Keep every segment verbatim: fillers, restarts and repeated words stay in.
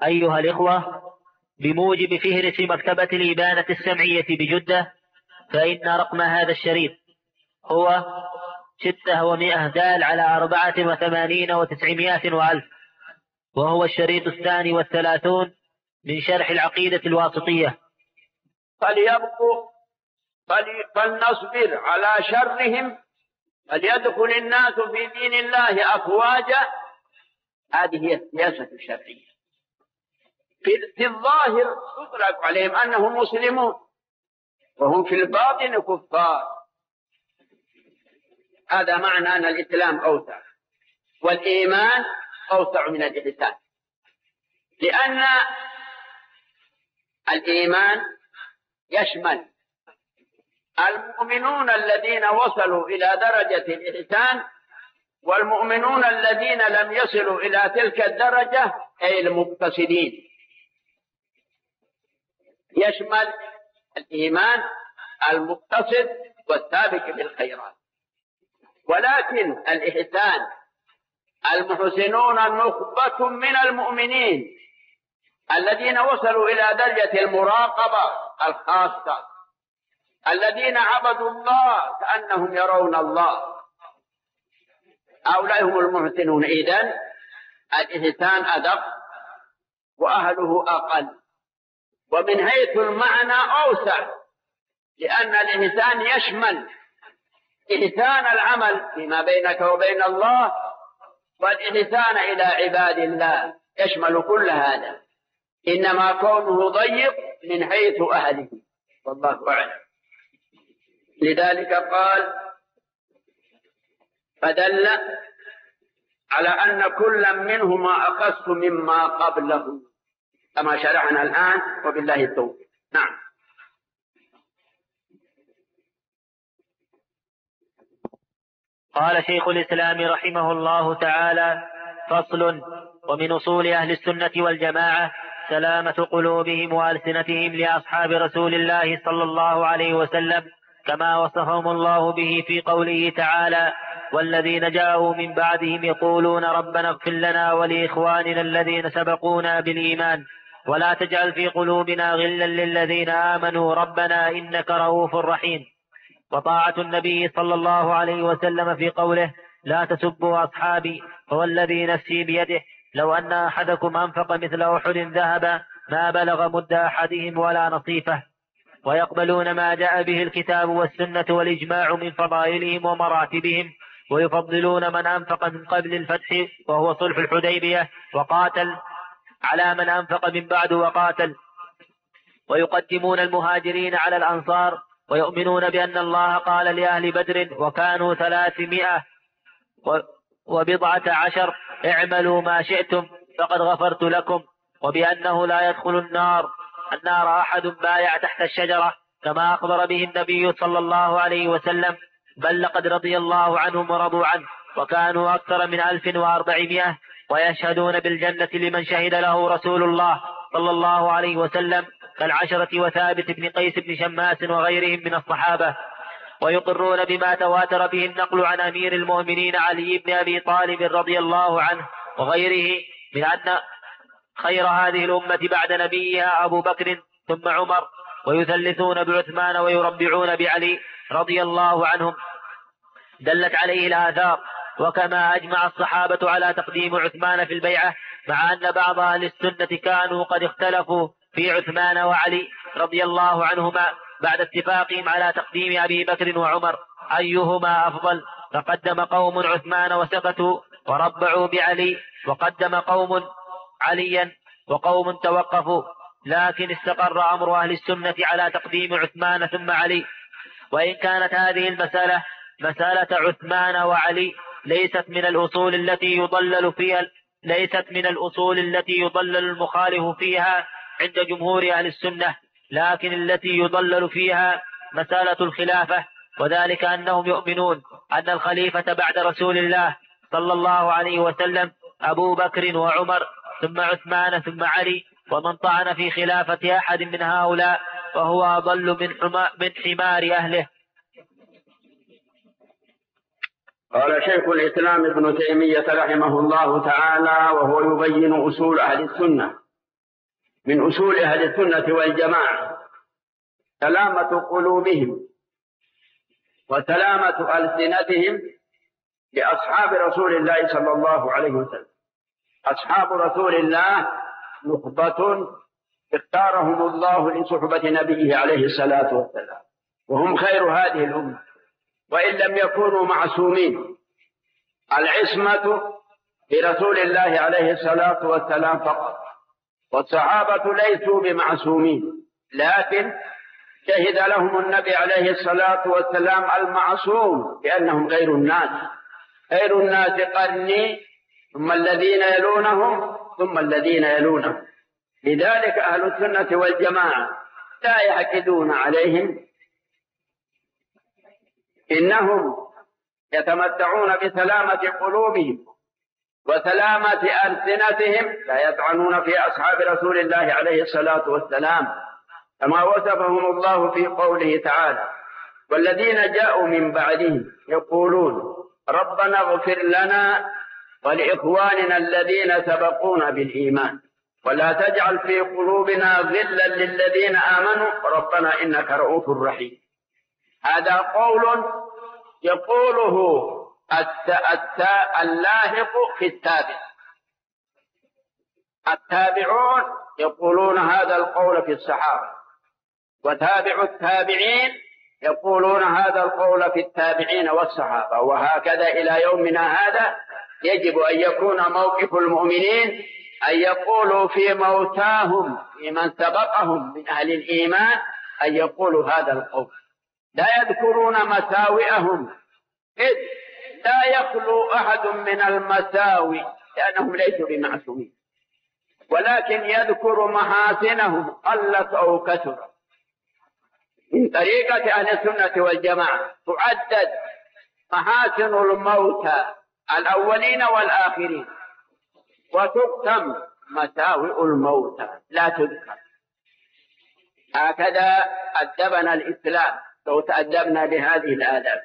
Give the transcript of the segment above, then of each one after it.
أيها الإخوة، بموجب فهرس مكتبة الإبانة السمعية بجدة، فإن رقم هذا الشريط هو ستة ومائة دال على أربعة وثمانين وتسعمائة وألف، وهو الشريط الثاني والثلاثون من شرح العقيدة الواسطية. فليبقوا فلنصبر على شرهم، فليدخل الناس في دين الله أفواجا. هذه هي السياسة الشرعية. في الظاهر تطلق عليهم أنهم مسلمون وهم في الباطن كفار. هذا معنى أن الإسلام أوسع والإيمان أوسع من الإحسان، لأن الإيمان يشمل المؤمنون الذين وصلوا إلى درجة الإحسان والمؤمنون الذين لم يصلوا إلى تلك الدرجة، أي المقتصدين. يشمل الإيمان المقتصد والسابق بالخيرات، ولكن الإحسان المحسنون نخبة من المؤمنين الذين وصلوا إلى درجة المراقبة الخاصة، الذين عبدوا الله كأنهم يرون الله، هؤلاء هم المحسنون. إذن الإحسان أدق وأهله أقل، ومن حيث المعنى أوسع، لأن الإحسان يشمل إحسان العمل فيما بينك وبين الله، والإحسان إلى عباد الله يشمل كل هذا، إنما كونه ضيق من حيث أهله، والله أعلم. لذلك قال فدل على أن كل منهما أخص مما قبله، كما شرحنا الآن، وبالله التوفيق. نعم. قال شيخ الإسلام رحمه الله تعالى: فصل. ومن أصول أهل السنة والجماعة سلامة قلوبهم وألسنتهم لأصحاب رسول الله صلى الله عليه وسلم، كما وصفهم الله به في قوله تعالى: والذين جاءوا من بعدهم يقولون ربنا اغفر لنا ولإخواننا الذين سبقونا بالإيمان ولا تجعل في قلوبنا غلا للذين آمنوا ربنا إنك رؤوف رحيم. وطاعة النبي صلى الله عليه وسلم في قوله: لا تسبوا أصحابي فوالذي نفسي بيده لو أن أحدكم أنفق مثل أحد ذهبا ما بلغ مد أحدهم ولا نصيفه. ويقبلون ما جاء به الكتاب والسنة والإجماع من فضائلهم ومراتبهم، ويفضلون من أنفق من قبل الفتح وهو صلح الحديبية وقاتل على من أنفق من بعد وقاتل، ويقدمون المهاجرين على الأنصار، ويؤمنون بأن الله قال لأهل بدر وكانوا ثلاثمائة وبضعة عشر: اعملوا ما شئتم فقد غفرت لكم، وبأنه لا يدخل النار النار أحد بايع تحت الشجرة، كما أخبر به النبي صلى الله عليه وسلم، بل لقد رضي الله عنهم ورضوا عنه، وكانوا أكثر من ألف وأربعمائة، ويشهدون بالجنة لمن شهد له رسول الله صلى الله عليه وسلم كالعشرة وثابت بن قيس بن شماس وغيرهم من الصحابة. ويقرون بما تواتر به النقل عن أمير المؤمنين علي بن أبي طالب رضي الله عنه وغيره من أن خير هذه الأمة بعد نبيها أبو بكر ثم عمر، ويثلثون بعثمان ويربعون بعلي رضي الله عنهم، دلت عليه الآثار. وكما أجمع الصحابة على تقديم عثمان في البيعة، مع أن بعض أهل السنة كانوا قد اختلفوا في عثمان وعلي رضي الله عنهما بعد اتفاقهم على تقديم أبي بكر وعمر أيهما أفضل، فقدم قوم عثمان وسكتوا وربعوا بعلي، وقدم قوم عليا وقوم توقفوا، لكن استقر أمر أهل السنة على تقديم عثمان ثم علي. وإن كانت هذه المسألة مسألة عثمان وعلي ليست من الأصول التي يضلل فيها ليست من الأصول التي يضلل المخالف فيها عند جمهور أهل السنة، لكن التي يضلل فيها مسألة الخلافة، وذلك أنهم يؤمنون أن الخليفة بعد رسول الله صلى الله عليه وسلم أبو بكر وعمر ثم عثمان ثم علي، ومن طعن في خلافة أحد من هؤلاء فهو أضل من حمار أهله. قال شيخ الإسلام ابن تيمية رحمه الله تعالى وهو يبين أصول أهل السنة: من أصول أهل السنة والجماعة سلامة قلوبهم وسلامة ألسنتهم لأصحاب رسول الله صلى الله عليه وسلم. أصحاب رسول الله نخبة اختارهم الله لصحبة نبيه عليه الصلاة والسلام، وهم خير هذه الأمة، وإن لم يكونوا معصومين. العصمة لرسول الله عليه الصلاة والسلام فقط، والصحابة ليسوا بمعصومين، لكن شهد لهم النبي عليه الصلاة والسلام المعصوم بأنهم غير الناس. خير الناس قرني ثم الذين يلونهم ثم الذين يلونهم. لذلك أهل السنة والجماعة لا يعتدون عليهم، إنهم يتمتعون بسلامة قلوبهم وسلامة ألسنتهم، لا يطعنون في أصحاب رسول الله عليه الصلاة والسلام كما وصفهم الله في قوله تعالى: والذين جاءوا من بعدهم يقولون ربنا اغفر لنا ولإخواننا الذين سبقونا بالإيمان ولا تجعل في قلوبنا غلا للذين آمنوا ربنا إنك رؤوف رحيم. هذا قول يقوله اللاحق في التابع. التابعون يقولون هذا القول في الصحابة، وتابع التابعين يقولون هذا القول في التابعين والصحابة، وهكذا إلى يومنا هذا. يجب أن يكون موقف المؤمنين أن يقولوا في موتاهم في من سبقهم من أهل الإيمان أن يقولوا هذا القول، لا يذكرون مساوئهم، إذ لا يخلو أحد من المساوئ لأنهم ليسوا بمعصومين، ولكن يذكر محاسنهم قلت أو كثرت. من طريقة أهل السنة والجماعة تعدد محاسن الموتى الأولين والآخرين، وتكتم مساوئ الموتى لا تذكر. هكذا أدبنا الإسلام لو تأدبنا بهذه الآداب.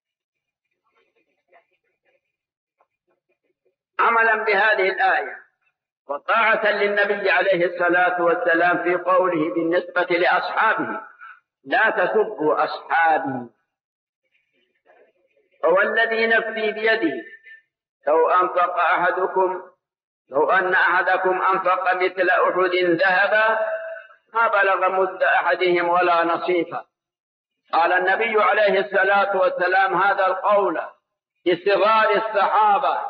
عملا بهذه الآية وطاعة للنبي عليه الصلاة والسلام في قوله بالنسبة لأصحابه: لا تسبوا أصحابي هو الذي نفسي بيده لو أنفق أحدكم لو أن أحدكم أنفق مثل أحد ذهبا ما بلغ مد أحدهم ولا نصيفا. قال النبي عليه الصلاة والسلام هذا القول لصغار الصحابة،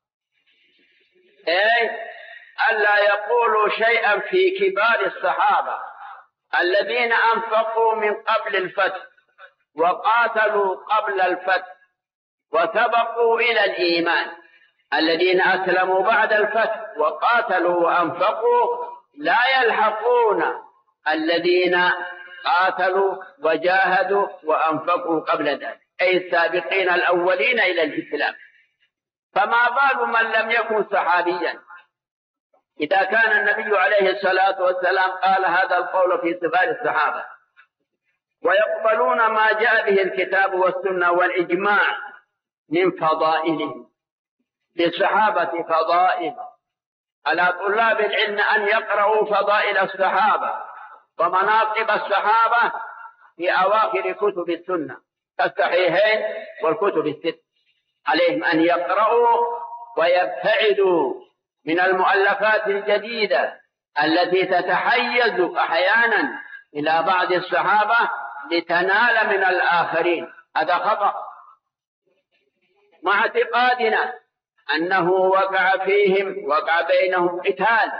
أي ألا يقولوا شيئا في كبار الصحابة الذين أنفقوا من قبل الفتح وقاتلوا قبل الفتح وسبقوا إلى الإيمان، الذين أسلموا بعد الفتح وقاتلوا وأنفقوا لا يلحقون الذين قاتلوا وجاهدوا وأنفقوا قبل ذلك، أي السابقين الأولين إلى الإسلام. فما بال من لم يكن صحابيا إذا كان النبي عليه الصلاة والسلام قال هذا القول في صغار الصحابة ويقبلون ما جاء به الكتاب والسنة والإجماع من فضائلهم. للصحابة فضائل، على طلاب العلم أن يقرأوا فضائل الصحابة ومناقب الصحابة في أواخر كتب السنة الصحيحين والكتب الست. عليهم أن يقرأوا ويبتعدوا من المؤلفات الجديدة التي تتحيز أحيانا إلى بعض الصحابة لتنال من الآخرين. هذا خطأ، مع اعتقادنا أنه وقع فيهم وقع بينهم قتال،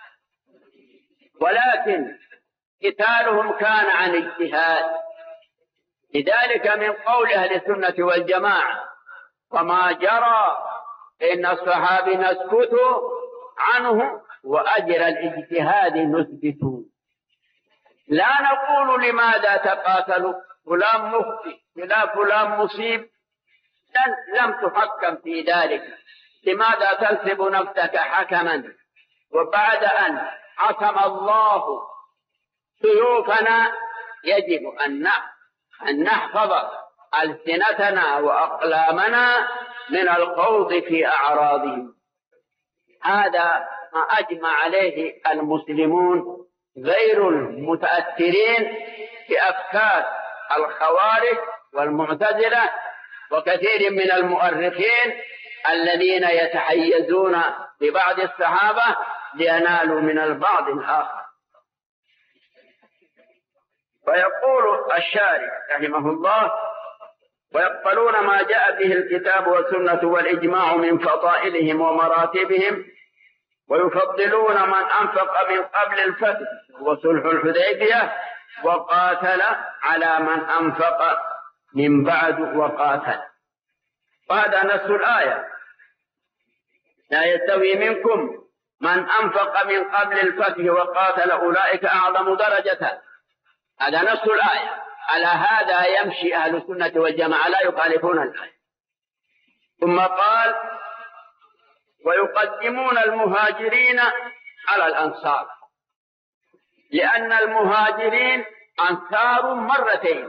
ولكن قتالهم كان عن اجتهاد. لذلك من قول أهل السنة والجماعة: وما جرى إن الصحابي نسكت عنه وأجر الاجتهاد نثبت. لا نقول لماذا تقاتلوا، فلان مخطئ فلا فلان مصيب، لم تحكم في ذلك، لماذا تنسب نفسك حكما وبعد أن حكم الله سيوفنا؟ يجب أن نحفظ ألسنتنا وأقلامنا من الخوض في أعراضهم. هذا ما أجمع عليه المسلمون غير المتأثرين بأفكار الخوارج والمعتزلة وكثير من المؤرخين الذين يتحيزون ببعض الصحابة لينالوا من البعض الآخر. ويقول الشارح رحمه الله: ويقبلون ما جاء به الكتاب والسنة والإجماع من فضائلهم ومراتبهم، ويفضلون من أنفق من قبل الفتح وصلح الحديبية وقاتل على من أنفق من بعد وقاتل. وهذا نص الآية: لا يستوي منكم من أنفق من قبل الفتح وقاتل أولئك أعظم درجة. هذا نص الآية. على هذا يمشي أهل السنة والجماعة لا يخالفون الآية. ثم قال: ويقدمون المهاجرين على الأنصار، لأن المهاجرين أنصار مرتين.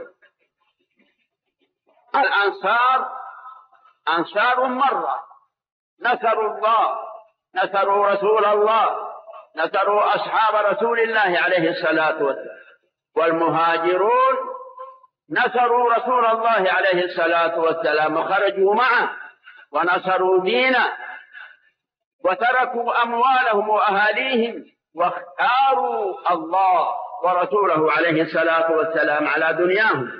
الأنصار أنصار مرة، نصروا الله، نصروا رسول الله، نصروا أصحاب رسول الله عليه الصلاة والسلام. والمهاجرون نصروا رسول الله عليه الصلاة والسلام وخرجوا معه ونصروا دينه وتركوا أموالهم وأهاليهم واختاروا الله ورسوله عليه الصلاة والسلام على دنياهم.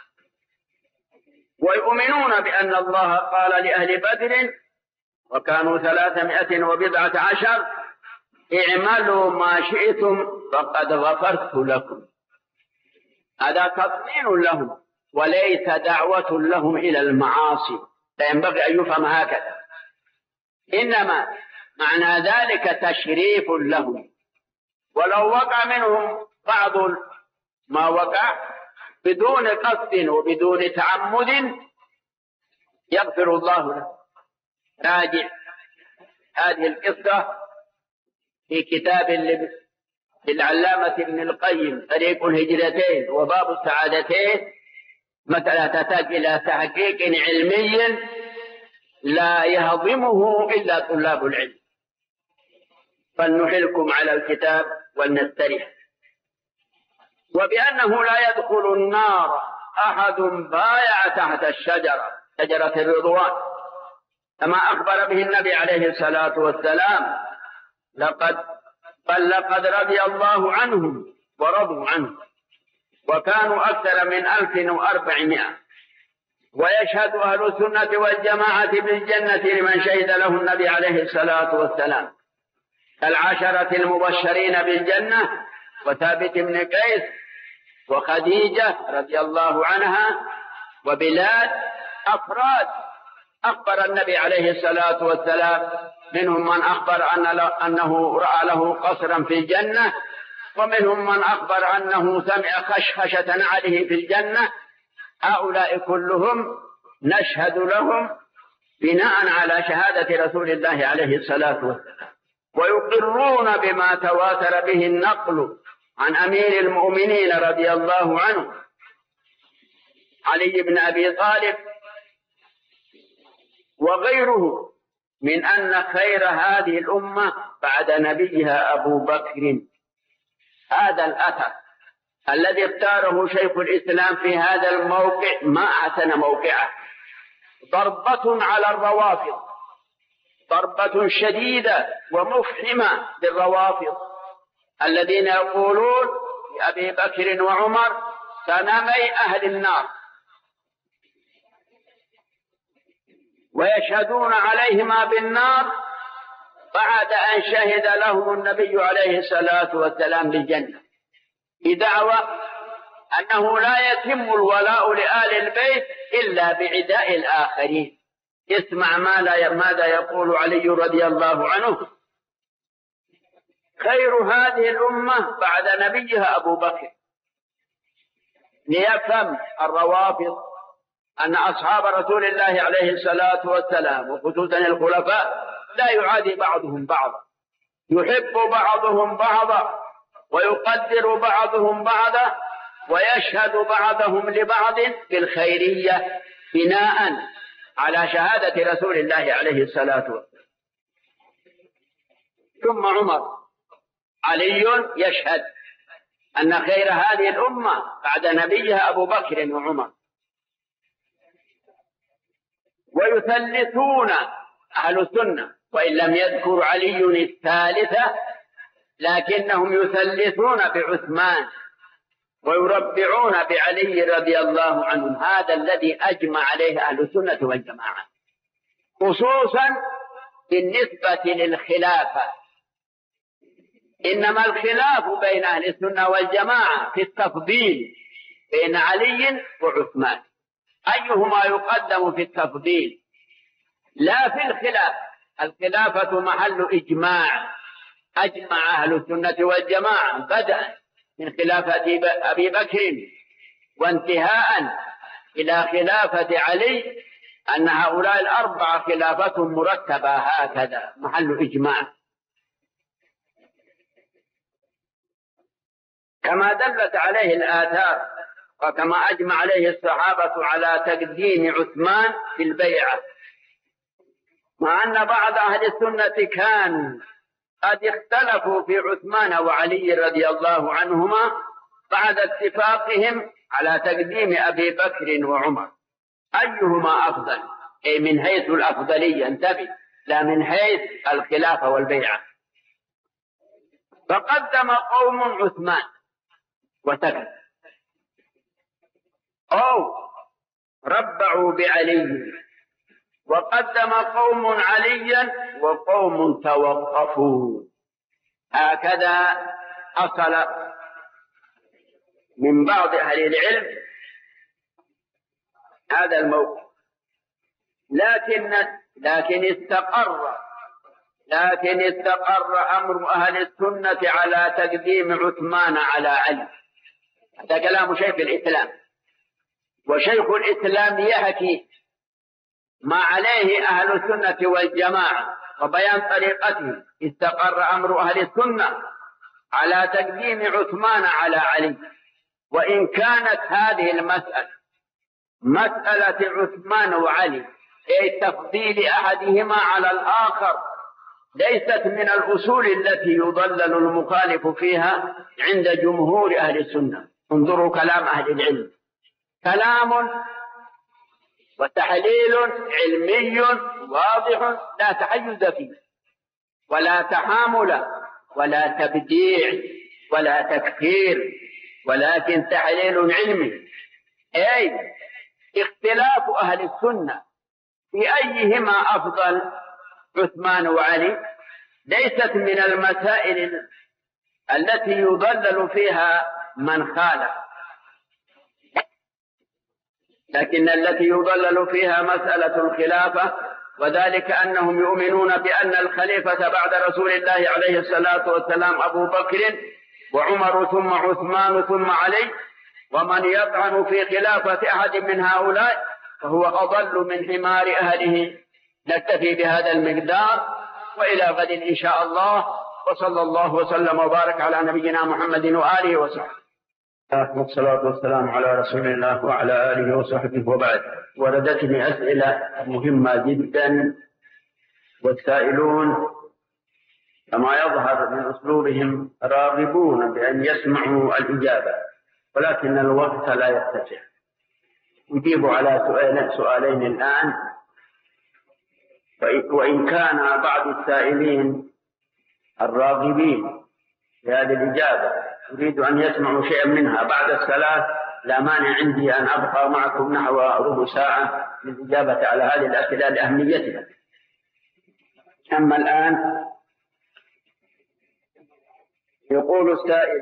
ويؤمنون بأن الله قال لأهل بدر وكانوا ثلاثمائة وبضعة عشر: اعملوا ما شئتم فقد غفرت لكم. هذا تطمين لهم وليس دعوة لهم إلى المعاصي، لا ينبغي أن يفهم هكذا، إنما معنى ذلك تشريف لهم. ولو وقع منهم بعض ما وقع بدون قصد وبدون تعمد يغفر الله له. راجع هذه القصة في كتاب للعلامة ابن القيم طريق الهجرتين وباب السعادتين، مسألة تحتاج إلى تحقيق علمي لا يهضمه إلا طلاب العلم. فلنحلكم على الكتاب ولنستريح. وبأنه لا يدخل النار أحد بايع تحت الشجرة، شجرة الرضوان، كما أخبر به النبي عليه الصلاة والسلام: لقد بل لقد رضي الله عنهم ورضوا عنه، وكانوا أكثر من ألف وأربعمائة. ويشهد أهل السنة والجماعة بالجنة لمن شهد له النبي عليه الصلاة والسلام، العشرة المبشرين بالجنة وثابت بن قيس وخديجة رضي الله عنها وبلال، أفراد أخبر النبي عليه الصلاة والسلام، منهم من أخبر أنه رأى له قصرا في الجنة، ومنهم من أخبر أنه سمع خشخشة نعله في الجنة. هؤلاء كلهم نشهد لهم بناء على شهادة رسول الله عليه الصلاة والسلام، ويقرون بما تواتر به النقل عن أمير المؤمنين رضي الله عنه علي بن أبي طالب وغيره من أن خير هذه الأمة بعد نبيها أبو بكر. هذا الأثر الذي اختاره شيخ الإسلام في هذا الموقع ما أحسن موقعه، ضربة على الروافض، ضربة شديدة ومفحمة للروافض الذين يقولون لأبي بكر وعمر سنمي أهل النار، ويشهدون عليهما بالنار بعد أن شهد لهم النبي عليه الصلاة والسلام بالجنة، بدعوى أنه لا يتم الولاء لآل البيت إلا بعداء الآخرين. اسمع ماذا يقول علي رضي الله عنه: خير هذه الأمة بعد نبيها أبو بكر. ليفهم الروافض أن أصحاب رسول الله عليه الصلاة والسلام وخصوصا الخلفاء لا يعادي بعضهم بعضا، يحب بعضهم بعضا ويقدر بعضهم بعضا ويشهد بعضهم لبعض بالخيرية بناء على شهادة رسول الله عليه الصلاة والسلام. ثم عمر، علي يشهد أن خير هذه الأمة بعد نبيها أبو بكر وعمر. ويثلثون أهل السنة، وإن لم يذكر علي الثالثة لكنهم يثلثون بعثمان ويربعون بعلي رضي الله عنهم. هذا الذي أجمع عليه أهل السنة والجماعة، خصوصا بالنسبة للخلافة. إنما الخلاف بين أهل السنة والجماعة في التفضيل بين علي وعثمان، أيهما يقدم في التفضيل، لا في الخلاف. الخلافة محل إجماع، أجمع أهل السنة والجماعة بدءا من خلافة أبي بكر وانتهاء إلى خلافة علي أن هؤلاء الأربعة خلافتهم مرتبة هكذا، محل إجماع، كما دلت عليه الآثار وكما أجمع عليه الصحابة على تقديم عثمان في البيعة. مع أن بعض أهل السنة كانوا قد اختلفوا في عثمان وعلي رضي الله عنهما بعد اتفاقهم على تقديم أبي بكر وعمر، أيهما أفضل، أي من حيث الأفضلية، انتبه، لا من حيث الخلافة والبيعة. فقدم قوم عثمان وسكت، أو ربعوا بعلي، وقدم قوم عليا وقوم توقفوا. هكذا حصل من بعض أهل العلم هذا الموقف. لكن لكن استقر لكن استقر أمر أهل السنة على تقديم عثمان على علي. هذا كلام شيخ الإسلام، وشيخ الإسلام يحكي ما عليه أهل السنة والجماعة وبيان طريقته. استقر أمر أهل السنة على تقديم عثمان على علي، وإن كانت هذه المسألة مسألة عثمان وعلي، أي تفضيل أحدهما على الآخر، ليست من الأصول التي يضلل المخالف فيها عند جمهور أهل السنة. انظروا كلام أهل العلم، كلام وتحليل علمي واضح لا تحيز فيه ولا تحامل ولا تبديع ولا تكفير، ولكن تحليل علمي، أي اختلاف أهل السنة في أيهما أفضل عثمان وعلي ليست من المسائل التي يضلل فيها من خالف، لكن التي يضلل فيها مسألة الخلافة، وذلك أنهم يؤمنون بأن الخليفة بعد رسول الله عليه الصلاة والسلام أبو بكر وعمر ثم عثمان ثم علي، ومن يطعن في خلافة أحد من هؤلاء فهو أضل من حمار أهله. نكتفي بهذا المقدار، وإلى غد إن شاء الله، وصلى الله وسلم وبارك على نبينا محمد وآله وصحبه. والصلاة والسلام على رسول الله وعلى آله وصحبه وبعد. وردتني أسئلة مهمة جدا، والسائلون كما يظهر من أسلوبهم راغبون بأن يسمعوا الإجابة، ولكن الوقت لا يتسع. أجيب على سؤالين سؤالين الآن، وإن كان بعض السائلين الراغبين في هذه الإجابة أريد أن يسمعوا شيئا منها بعد الصلاة، لا مانع عندي أن أبقى معكم نحو ربع ساعة للإجابة على هذه الأسئلة لأهميتها. أما الآن يقول السائل: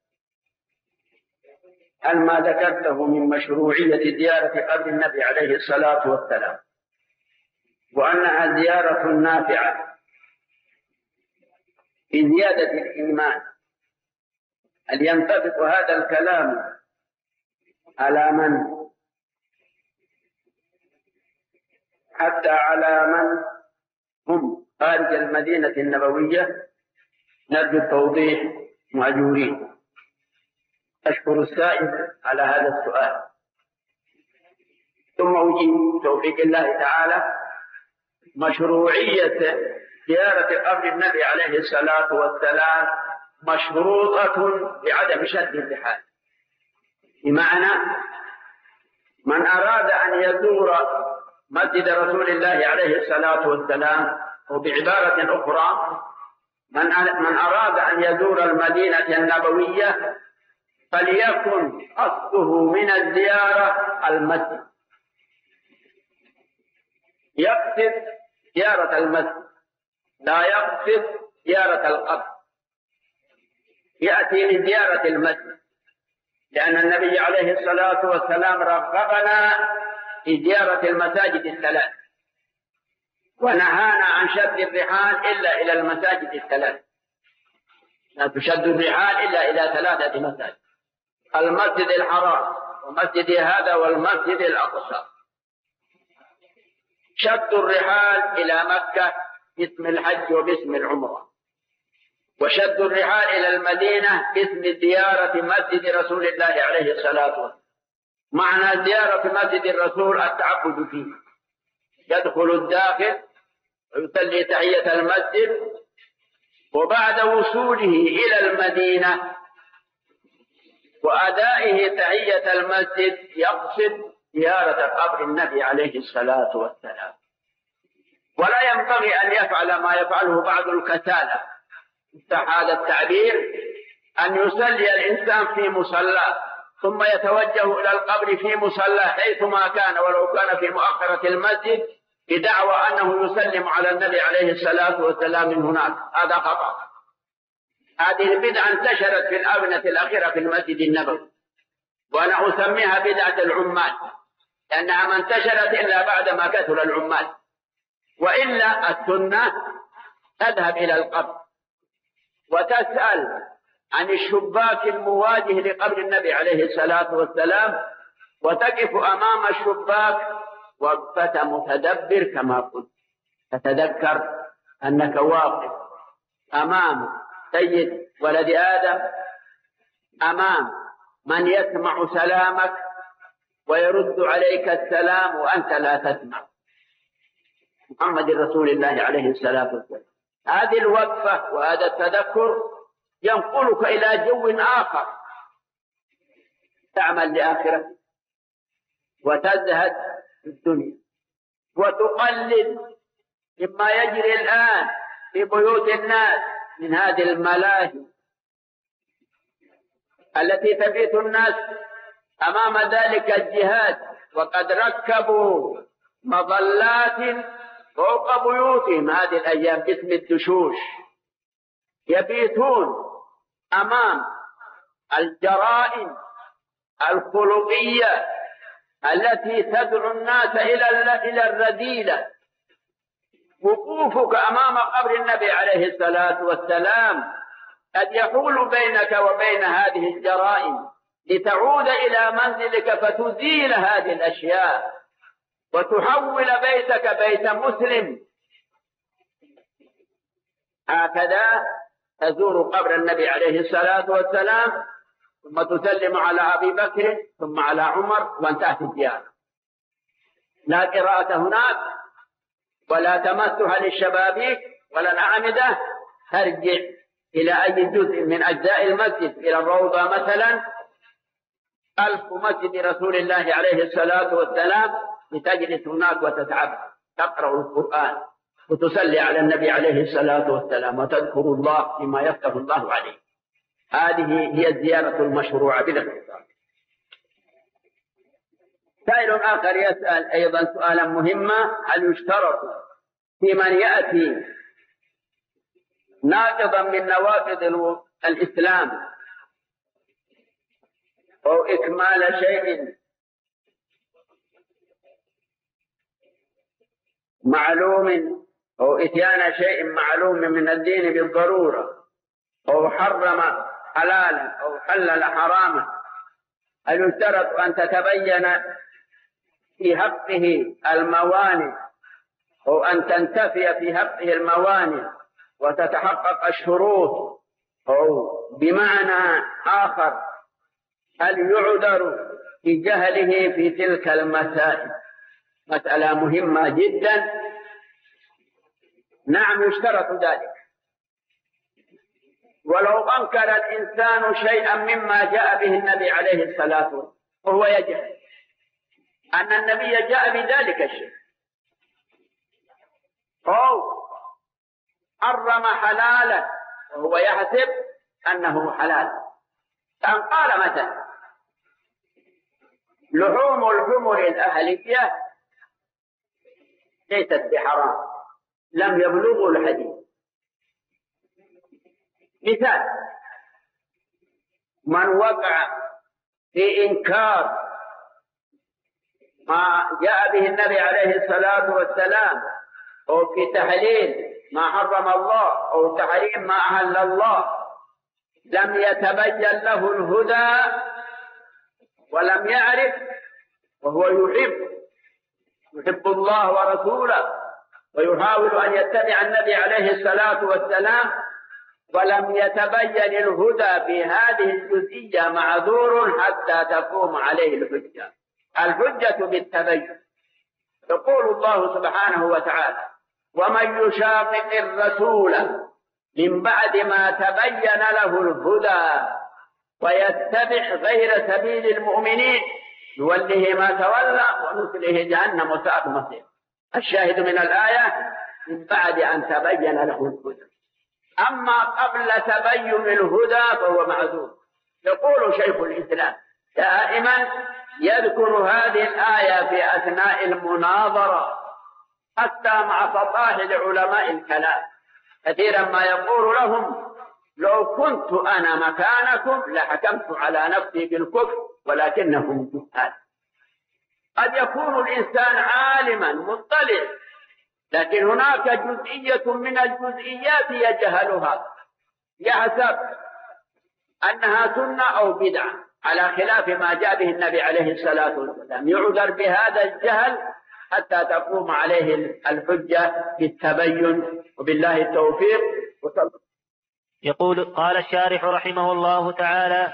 هل ما ذكرته من مشروعية زيارة قبر النبي عليه الصلاة والسلام وأنها زيارة نافعة في زيادة الإيمان، هل ينطبق هذا الكلام على من حتى على من هم خارج المدينة النبوية؟ نرجو التوضيح مأجورين. أشكر السائل على هذا السؤال، ثم أجيب توفيق الله تعالى. مشروعية زيارة قبر النبي عليه الصلاة والسلام مشروطة بعدم شد الرحال، بمعنى من أراد أن يزور مسجد رسول الله عليه الصلاة والسلام، وبعبارة أخرى من من أراد أن يزور المدينة النبوية فليكن قصده من الزيارة المسجد، يقصد زيارة المسجد لا يقصد زيارة القبر، يأتي لزيارة المسجد، لأن النبي عليه الصلاة والسلام رغبنا في زيارة المساجد الثلاث، ونهانا عن شد الرحال إلا إلى المساجد الثلاث، لا تشد الرحال إلا إلى ثلاثة مساجد: المسجد الحرام ومسجد هذا والمسجد الأقصى. شد الرحال إلى مكة باسم الحج وباسم العمرة، وشد الرحال إلى المدينة باسم زيارة مسجد رسول الله عليه الصلاة والسلام. معنى زيارة مسجد الرسول التعبد فيه، يدخل الداخل ويصلي تحية المسجد، وبعد وصوله إلى المدينة وأدائه تحية المسجد يقصد زيارة قبر النبي عليه الصلاة والسلام. ولا ينبغي أن يفعل ما يفعله بعض الكسالى، هذا التعبير، أن يصلي الإنسان في مصلى ثم يتوجه إلى القبر في مصلى حيثما كان ولو كان في مؤخرة المسجد بدعوى أنه يسلم على النبي عليه الصلاة والسلام من هناك. هذا خطأ. هذه البدعة انتشرت في الآونة الأخيرة في المسجد النبوي، وأنا أسميها بدعة العمال، لأنها ما انتشرت إلا بعدما كثر العمال، وإلا السنة تذهب إلى القبر وتسأل عن الشباك المواجه لقبر النبي عليه الصلاة والسلام، وتقف أمام الشباك وقفة متدبر كما قلت، تتذكر أنك واقف أمام سيد ولد آدم، أمام من يسمع سلامك ويرد عليك السلام وأنت لا تسمع، محمد رسول الله عليه الصلاة والسلام. هذه الوقفة وهذا التذكر ينقلك إلى جو آخر، تعمل لآخرة وتزهد في الدنيا وتقلل مما يجري الآن في بيوت الناس من هذه الملاهي التي تبيت الناس أمام ذلك الجهاد، وقد ركبوا مظلات فوق بيوتهم هذه الأيام باسم الدشوش، يبيتون أمام الجرائم الخلقية التي تدعو الناس إلى الرذيلة. وقوفك أمام قبر النبي عليه الصلاة والسلام قد يحول بينك وبين هذه الجرائم لتعود إلى منزلك فتزيل هذه الأشياء وتحول بيتك بيت مسلم. هكذا تزور قبر النبي عليه الصلاة والسلام ثم تسلم على أبي بكر ثم على عمر وانتهت الزيارة. لا قراءة هناك ولا تمسح للشبابيك ولا الأعمدة، ترجع إلى أي جزء من أجزاء المسجد، إلى الروضة مثلا، ألف مسجد رسول الله عليه الصلاة والسلام، لتجلس هناك وتتعبد، تقرأ القرآن وتصلي على النبي عليه الصلاة والسلام وتذكر الله بما يفتح الله عليه. هذه هي الزيارة المشروعة بالاختصار. سائل آخر يسأل أيضا سؤالا مهما: هل يشترط في من يأتي ناقضا من نواقض الإسلام أو إكمال شيء معلوم أو إتيان شيء معلوم من الدين بالضرورة، أو حرم حلالا أو حلل حراما، هل يشترط أن تتبين في حقه الموانع أو أن تنتفي في حقه الموانع وتتحقق الشروط، أو بمعنى آخر هل يعذر في جهله في تلك المسائل؟ مسألة مهمة جدا. نعم يشترط ذلك، ولو أنكر الإنسان شيئا مما جاء به النبي عليه الصلاة والسلام وهو يجهل أن النبي جاء بذلك الشيء، أو حرم حلالا وهو يحسب أنه حلال، كان قال مثلا لحوم الحمر الأهلية ليست بحرام، لم يبلغوا الحديث. مثال: من وقع في إنكار ما جاء به النبي عليه الصلاة والسلام، أو في تحليل ما حرم الله، أو تحريم ما أحل الله، لم يتبين له الهدى ولم يعرف، وهو يحب يحب الله ورسوله ويحاول أن يتبع النبي عليه الصلاة والسلام، ولم يتبين الهدى في هذه الجزئية، معذور حتى تقوم عليه الحجة. الحجة بالتبين. يقول الله سبحانه وتعالى: ومن يشاقق الرسول من بعد ما تبين له الهدى ويتبع غير سبيل المؤمنين نوله ما تولى ونصله جهنم وساءت مصيره. الشاهد من الآية: من بعد أن تبين له الهدى. أما قبل تبين الهدى فهو معذور. يقول شيخ الإسلام دائما يذكر هذه الآية في أثناء المناظرة، حتى مع فضائل علماء الكلام، كثيرا ما يقول لهم: لو كنت أنا مكانكم لحكمت على نفسي بالكفر ولكنهم جهال. قد يكون الإنسان عالما مطلع، لكن هناك جزئية من الجزئيات يجهلها، يحسب أنها سنة أو بدعة على خلاف ما جاء به النبي عليه الصلاة والسلام، يعذر بهذا الجهل حتى تقوم عليه الحجة بالتبين. وبالله التوفيق. يقول قال الشارح رحمه الله تعالى: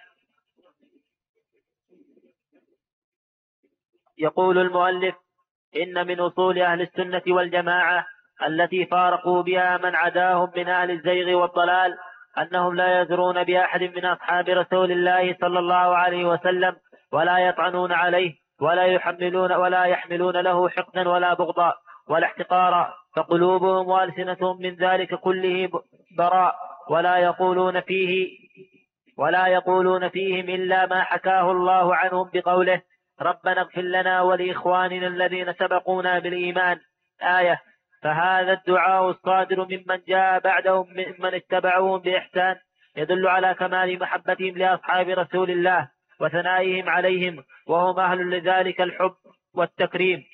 يقول المؤلف: إن من أصول أهل السنة والجماعة التي فارقوا بها من عداهم من أهل الزيغ والضلال أنهم لا يزرون بأحد من أصحاب رسول الله صلى الله عليه وسلم، ولا يطعنون عليه، ولا يحملون ولا يحملون له حقدا ولا بغضا ولا احتقارا، فقلوبهم وألسنتهم من ذلك كله براء، ولا يقولون فيه ولا يقولون فيهم إلا ما حكاه الله عنهم بقوله: ربنا اغفر لنا ولإخواننا الذين سبقونا بالإيمان، آية. فهذا الدعاء الصادر ممن جاء بعدهم ممن اتبعوهم بإحسان يدل على كمال محبتهم لأصحاب رسول الله وثنائهم عليهم، وهم أهل لذلك الحب والتكريم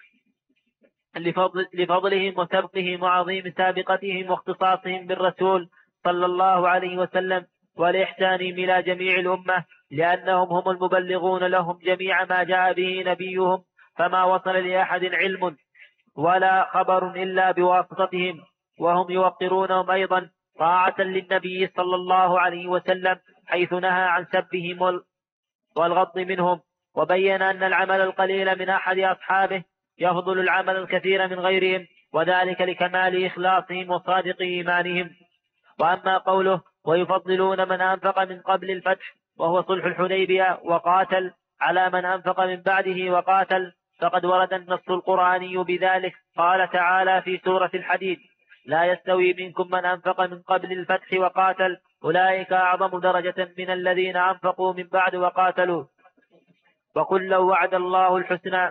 لفضل لفضلهم وسبقهم وعظيم سابقتهم واختصاصهم بالرسول صلى الله عليه وسلم، والإحسانهم إلى جميع الأمة، لأنهم هم المبلغون لهم جميع ما جاء به نبيهم، فما وصل لأحد علم ولا خبر إلا بواسطتهم، وهم يوقرونهم أيضا طاعة للنبي صلى الله عليه وسلم حيث نهى عن سبهم والغض منهم، وبين أن العمل القليل من أحد أصحابه يفضل العمل الكثير من غيرهم، وذلك لكمال إخلاصهم وصادق إيمانهم. وأما قوله: ويفضلون من أنفق من قبل الفتح، وهو صلح الحديبية، وقاتل على من أنفق من بعده وقاتل، فقد ورد النص القرآني بذلك. قال تعالى في سورة الحديد: لا يستوي منكم من أنفق من قبل الفتح وقاتل، أولئك أعظم درجة من الذين أنفقوا من بعد وقاتلوا، وكلا وعد الله الحسنى.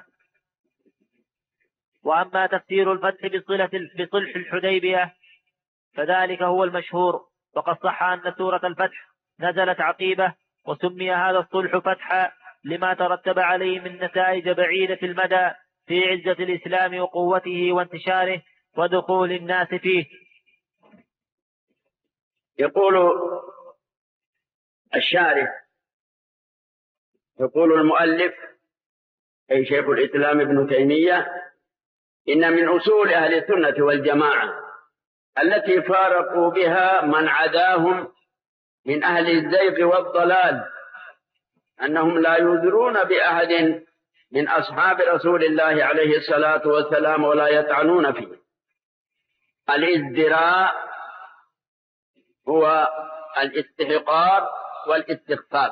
وأما تفسير الفتح بصلة بصلح الحديبية فذلك هو المشهور، وقد صح أن سورة الفتح نزلت عقيبة، وسمي هذا الصلح فتحا لما ترتب عليه من نتائج بعيدة المدى في عزة الإسلام وقوته وانتشاره ودخول الناس فيه. يقول الشارح، يقول المؤلف أي شيخ الإسلام ابن تيمية: إن من أصول أهل السنة والجماعة التي فارقوا بها من عداهم من أهل الزيغ والضلال أنهم لا يزرون بأحد من أصحاب رسول الله عليه الصلاة والسلام ولا يطعنون فيه. الازدراء هو الاستحقار والاستخفاف.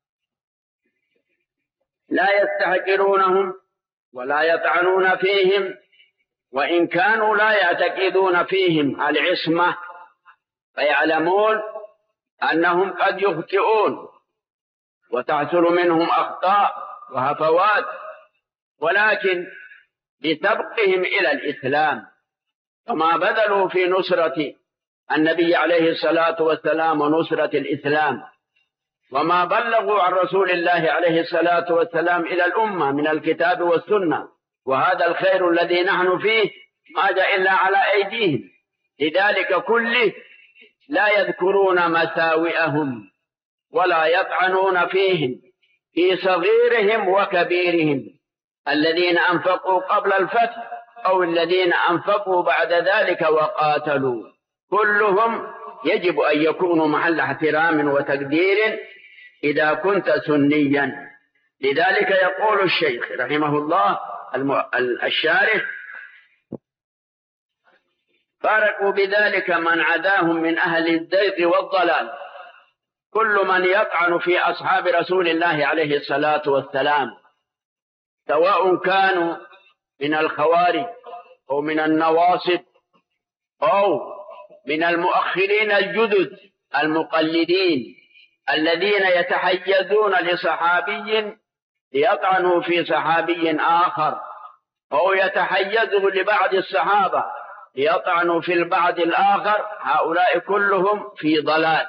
لا يستحقرونهم ولا يطعنون فيهم، وإن كانوا لا يعتقدون فيهم العصمة فيعلمون أنهم قد يخطئون وتحصل منهم أخطاء وهفوات، ولكن بسبقهم إلى الإسلام وما بذلوا في نصرة النبي عليه الصلاة والسلام ونصرة الإسلام، وما بلغوا عن رسول الله عليه الصلاة والسلام إلى الأمة من الكتاب والسنة، وهذا الخير الذي نحن فيه ما جاء إلا على أيديهم. لذلك كله لا يذكرون مساوئهم ولا يطعنون فيهم في صغيرهم وكبيرهم، الذين أنفقوا قبل الفتح أو الذين أنفقوا بعد ذلك وقاتلوا، كلهم يجب أن يكونوا محل احترام وتقدير إذا كنت سنيا. لذلك يقول الشيخ رحمه الله الشارح: فارقوا بذلك من عداهم من أهل الزيغ والضلال، كل من يطعن في أصحاب رسول الله عليه الصلاة والسلام، سواء كانوا من الخوارج أو من النواصب أو من المؤخرين الجدد المقلدين الذين يتحيزون لصحابي ليطعنوا في صحابي آخر، أو يتحيزوا لبعض الصحابة ليطعنوا في البعض الآخر، هؤلاء كلهم في ضلال.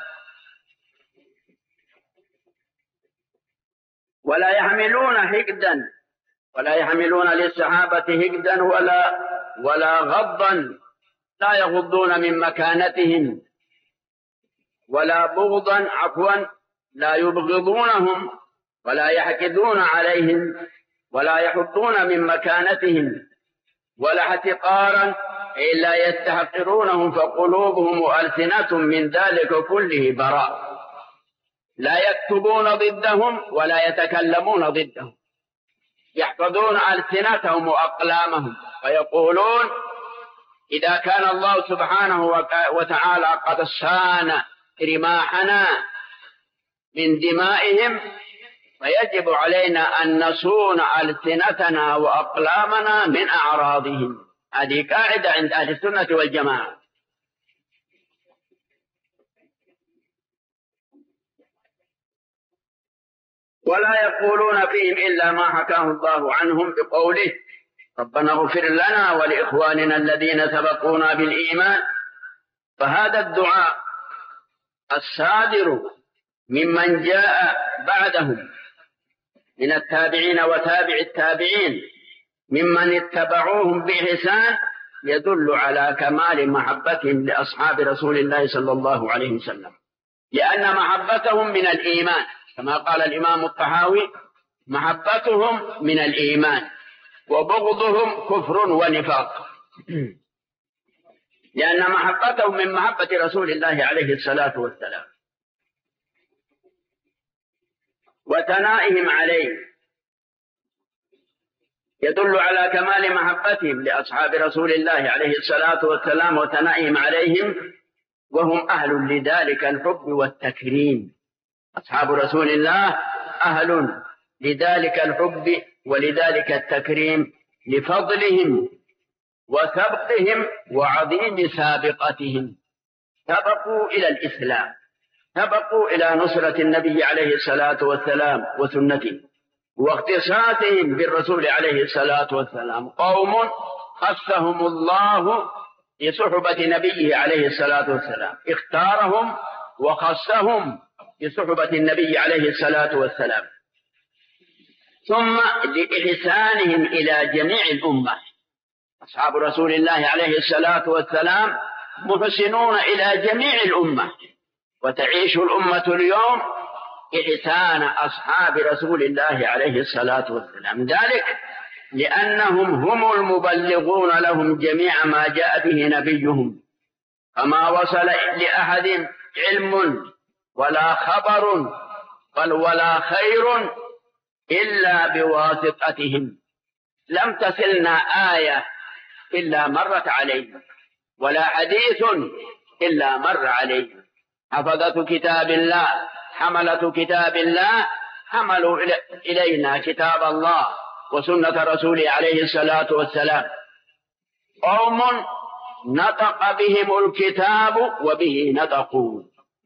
ولا يحملون حقدا ولا يحملون للصحابة حقدا ولا ولا غضا، لا يغضون من مكانتهم، ولا بغضا عفوا لا يبغضونهم ولا يحقدون عليهم ولا يحطون من مكانتهم، ولا احتقارا إلا يستحقرونهم، فقلوبهم وألسنتهم من ذلك كله براء، لا يكتبون ضدهم ولا يتكلمون ضدهم، يحفظون ألسنتهم وأقلامهم ويقولون إذا كان الله سبحانه وتعالى قد صان رماحنا من دمائهم فيجب علينا أن نصون ألسنتنا وأقلامنا من أعراضهم. هذه قاعدة عند أهل السنة والجماعة. ولا يقولون فيهم إلا ما حكاه الله عنهم بقوله: ربنا اغفر لنا ولإخواننا الذين سبقونا بالإيمان. فهذا الدعاء الصادر ممن جاء بعدهم من التابعين وتابع التابعين ممن اتبعوهم بإحسان يدل على كمال محبتهم لأصحاب رسول الله صلى الله عليه وسلم، لأن محبتهم من الإيمان، كما قال الإمام الطحاوي: محبتهم من الإيمان وبغضهم كفر ونفاق، لأن محبتهم من محبة رسول الله عليه الصلاة والسلام. وثنائهم عليه يدل على كمال محبتهم لأصحاب رسول الله عليه الصلاة والسلام وثنائهم عليهم، وهم أهل لذلك الحب والتكريم. أصحاب رسول الله أهل لذلك الحب ولذلك التكريم لفضلهم وسبقهم وعظيم سابقتهم، سبقوا إلى الإسلام، سبقوا إلى نصرة النبي عليه الصلاة والسلام وسنته واختصاصهم بالرسول عليه الصلاة والسلام. قوم خصهم الله بصحبة نبيه عليه الصلاة والسلام، اختارهم وخصهم بصحبة النبي عليه الصلاة والسلام. ثم لإحسانهم إلى جميع الأمة. أصحاب رسول الله عليه الصلاة والسلام محسنون إلى جميع الأمة، وتعيش الأمة اليوم إحسان أصحاب رسول الله عليه الصلاة والسلام، ذلك لأنهم هم المبلغون لهم جميع ما جاء به نبيهم، فما وصل لأحد علم ولا خبر بل ولا خير إلا بواسطتهم. لم تصلنا آية إلا مرت عليهم، ولا حديث إلا مر عليهم، حفظة كتاب الله حملة كتاب الله حملوا إلينا كتاب الله وسنة رسوله عليه الصلاة والسلام. قوم نطق بهم الكتاب وبه نطقوا،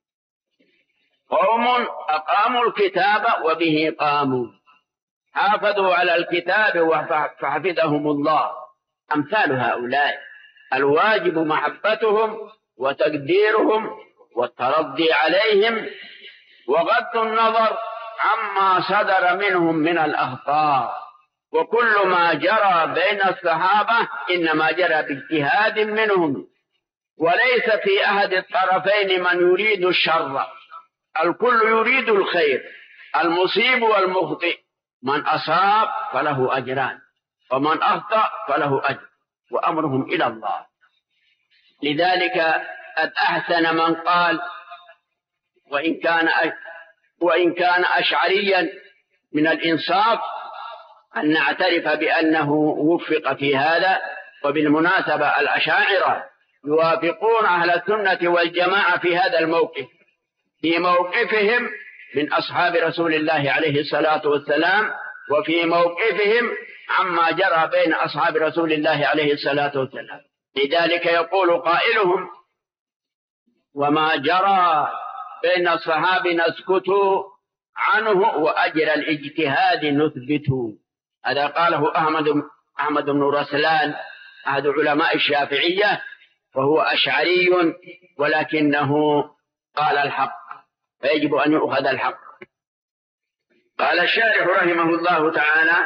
قوم أقاموا الكتاب وبه قاموا، حافظوا على الكتاب فحفظهم الله. أمثال هؤلاء الواجب محبتهم وتقديرهم والترضي عليهم وغض النظر عما صدر منهم من الأخطاء. وكل ما جرى بين الصحابة إنما جرى باجتهاد منهم، وليس في أحد الطرفين من يريد الشر، الكل يريد الخير، المصيب والمخطئ. من أصاب فله أجران ومن أخطأ فله أجر وأمرهم إلى الله. لذلك قد أحسن من قال وإن كان وإن كان أشعريا من الإنصاف أن نعترف بأنه وفق في هذا. وبالمناسبة الأشاعرة يوافقون أهل السنة والجماعة في هذا الموقف، في موقفهم من أصحاب رسول الله عليه الصلاة والسلام، وفي موقفهم عما جرى بين أصحاب رسول الله عليه الصلاة والسلام. لذلك يقول قائلهم: وما جرى بين الصحاب نسكت عنه وأجر الاجتهاد نثبت. هذا قاله أحمد أحمد بن رسلان أحد علماء الشافعية، وهو أشعري ولكنه قال الحق، فيجب أن يؤخذ الحق. قال الشارح رحمه الله تعالى: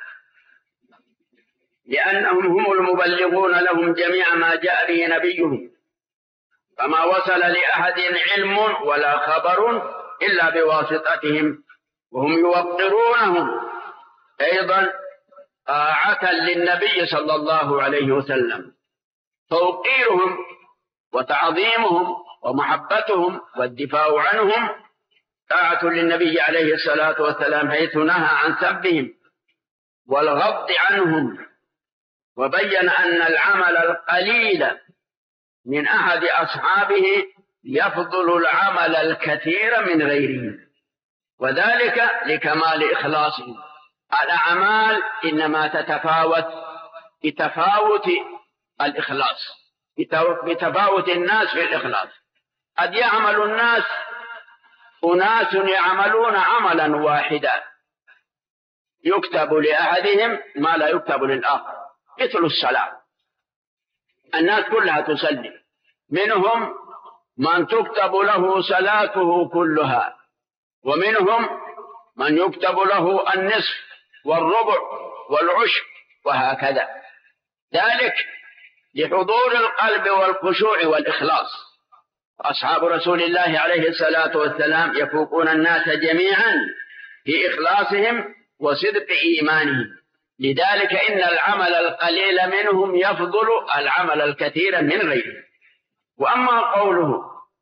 لأنهم هم المبلغون لهم جميع ما جاء به نبيهم، فما وصل لأحد علم ولا خبر إلا بواسطتهم، وهم يوقرونهم أيضا طاعة للنبي صلى الله عليه وسلم. توقيرهم وتعظيمهم ومحبتهم والدفاع عنهم طاعة للنبي عليه الصلاة والسلام، حيث نهى عن سبهم والغض عنهم، وبين أن العمل القليل من أحد أصحابه يفضل العمل الكثير من غيره، وذلك لكمال إخلاصهم. الأعمال إنما تتفاوت بتفاوت الإخلاص، بتفاوت الناس في الإخلاص. قد يعمل الناس أناس يعملون عملا واحدا يكتب لأحدهم ما لا يكتب للآخر، مثل الصلاة. الناس كلها تصلي، منهم من تكتب له صلاته كلها، ومنهم من يكتب له النصف والربع والعشر وهكذا. ذلك لحضور القلب والخشوع والإخلاص. أصحاب رسول الله عليه الصلاة والسلام يفوقون الناس جميعا في إخلاصهم وصدق إيمانهم، لذلك إن العمل القليل منهم يفضل العمل الكثير من غيره. وأما قوله: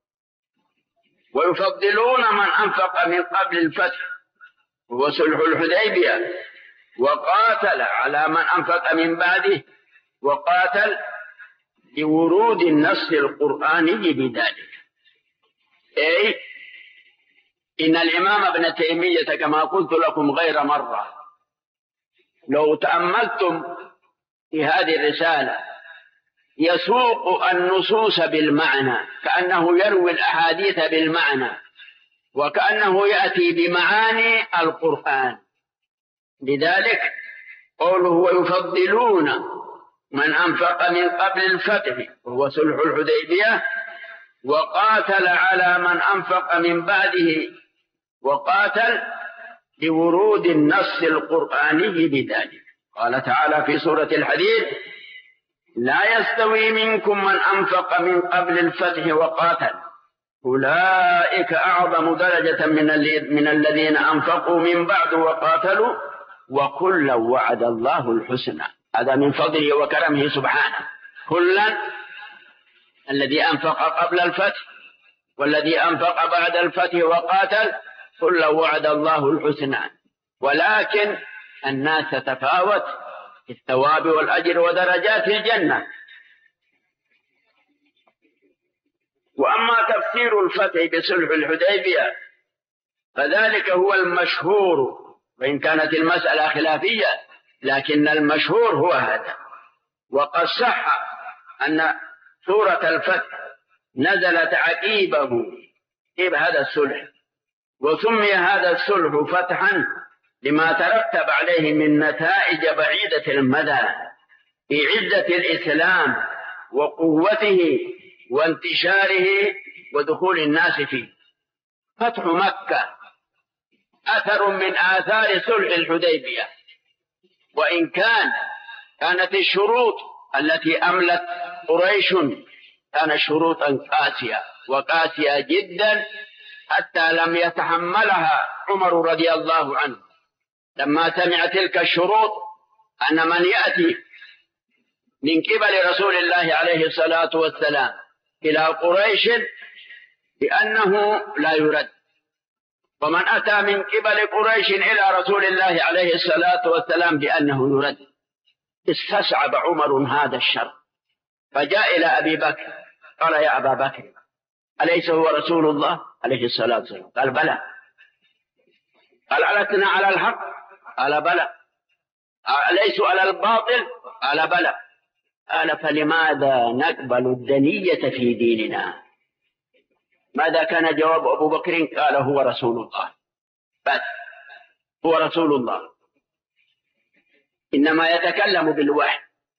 ويفضلون من أنفق من قبل الفتح وهو صلح الحديبية وقاتل على من أنفق من بعده، وقاتل لورود النص القرآني بذلك، أي إن الإمام ابن تيمية كما قلت لكم غير مرة، لو تأملتم في هذه الرسالة يسوق النصوص بالمعنى، كأنه يروي الأحاديث بالمعنى، وكأنه يأتي بمعاني القرآن. لذلك قوله: ويفضلون من أنفق من قبل الفتح وهو صلح الحديبية وقاتل على من أنفق من بعده، وقاتل لورود النص القرآني بذلك. قال تعالى في سورة الحديد: لا يستوي منكم من أنفق من قبل الفتح وقاتل أولئك أعظم درجة من الذين أنفقوا من بعد وقاتلوا وكلا وعد الله الحسنى. هذا من فضله وكرمه سبحانه، كلا الذي أنفق قبل الفتح والذي أنفق بعد الفتح وقاتل كلا وعد الله الحسنى. ولكن الناس تتفاوت في الثواب والأجر ودرجات الجنة. وأما تفسير الفتح بصلح الحديبية فذلك هو المشهور، وإن كانت المسألة خلافية لكن المشهور هو هذا. وقد صح أن سورة الفتح نزلت عقيبه عقيب هذا الصلح، وسمي هذا الصلح فتحا لما ترتب عليه من نتائج بعيدة المدى في عزة الإسلام وقوته وانتشاره ودخول الناس فيه. فتح مكة أثر من آثار صلح الحديبية، وإن كان كانت الشروط التي أملت قريش كانت شروطا قاسية وقاسية جدا حتى لم يتحملها عمر رضي الله عنه لما سمع تلك الشروط، أن من يأتي من قبل رسول الله عليه الصلاة والسلام إلى قريش بأنه لا يرد، ومن أتى من قبل قريش إلى رسول الله عليه الصلاة والسلام بأنه يرد. استصعب عمر هذا الشر فجاء إلى أبي بكر قال: يا أبا بكر، أليس هو رسول الله عليه الصلاة والسلام؟ قال: بلى. قال: ألسنا على الحق؟ قال: بلى. أليس على الباطل؟ قال: بلى. قال: فلماذا نقبل الدنية في ديننا؟ ماذا كان جواب أبو بكر؟ قال: هو رسول الله، بس هو رسول الله، إنما يتكلم بالوحي.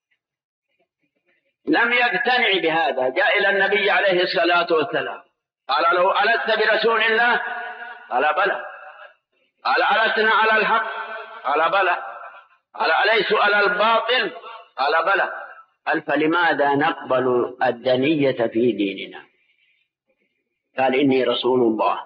لم يقتنع بهذا، جاء إلى النبي عليه الصلاة والسلام قال له: ألست برسول الله؟ قال: بلى. قال: ألسنا على الحق؟ قال: بلى. قال: أليس على الباطل؟ قال: بلى. قال: فلماذا نقبل الدنية في ديننا؟ قال: إني رسول الله.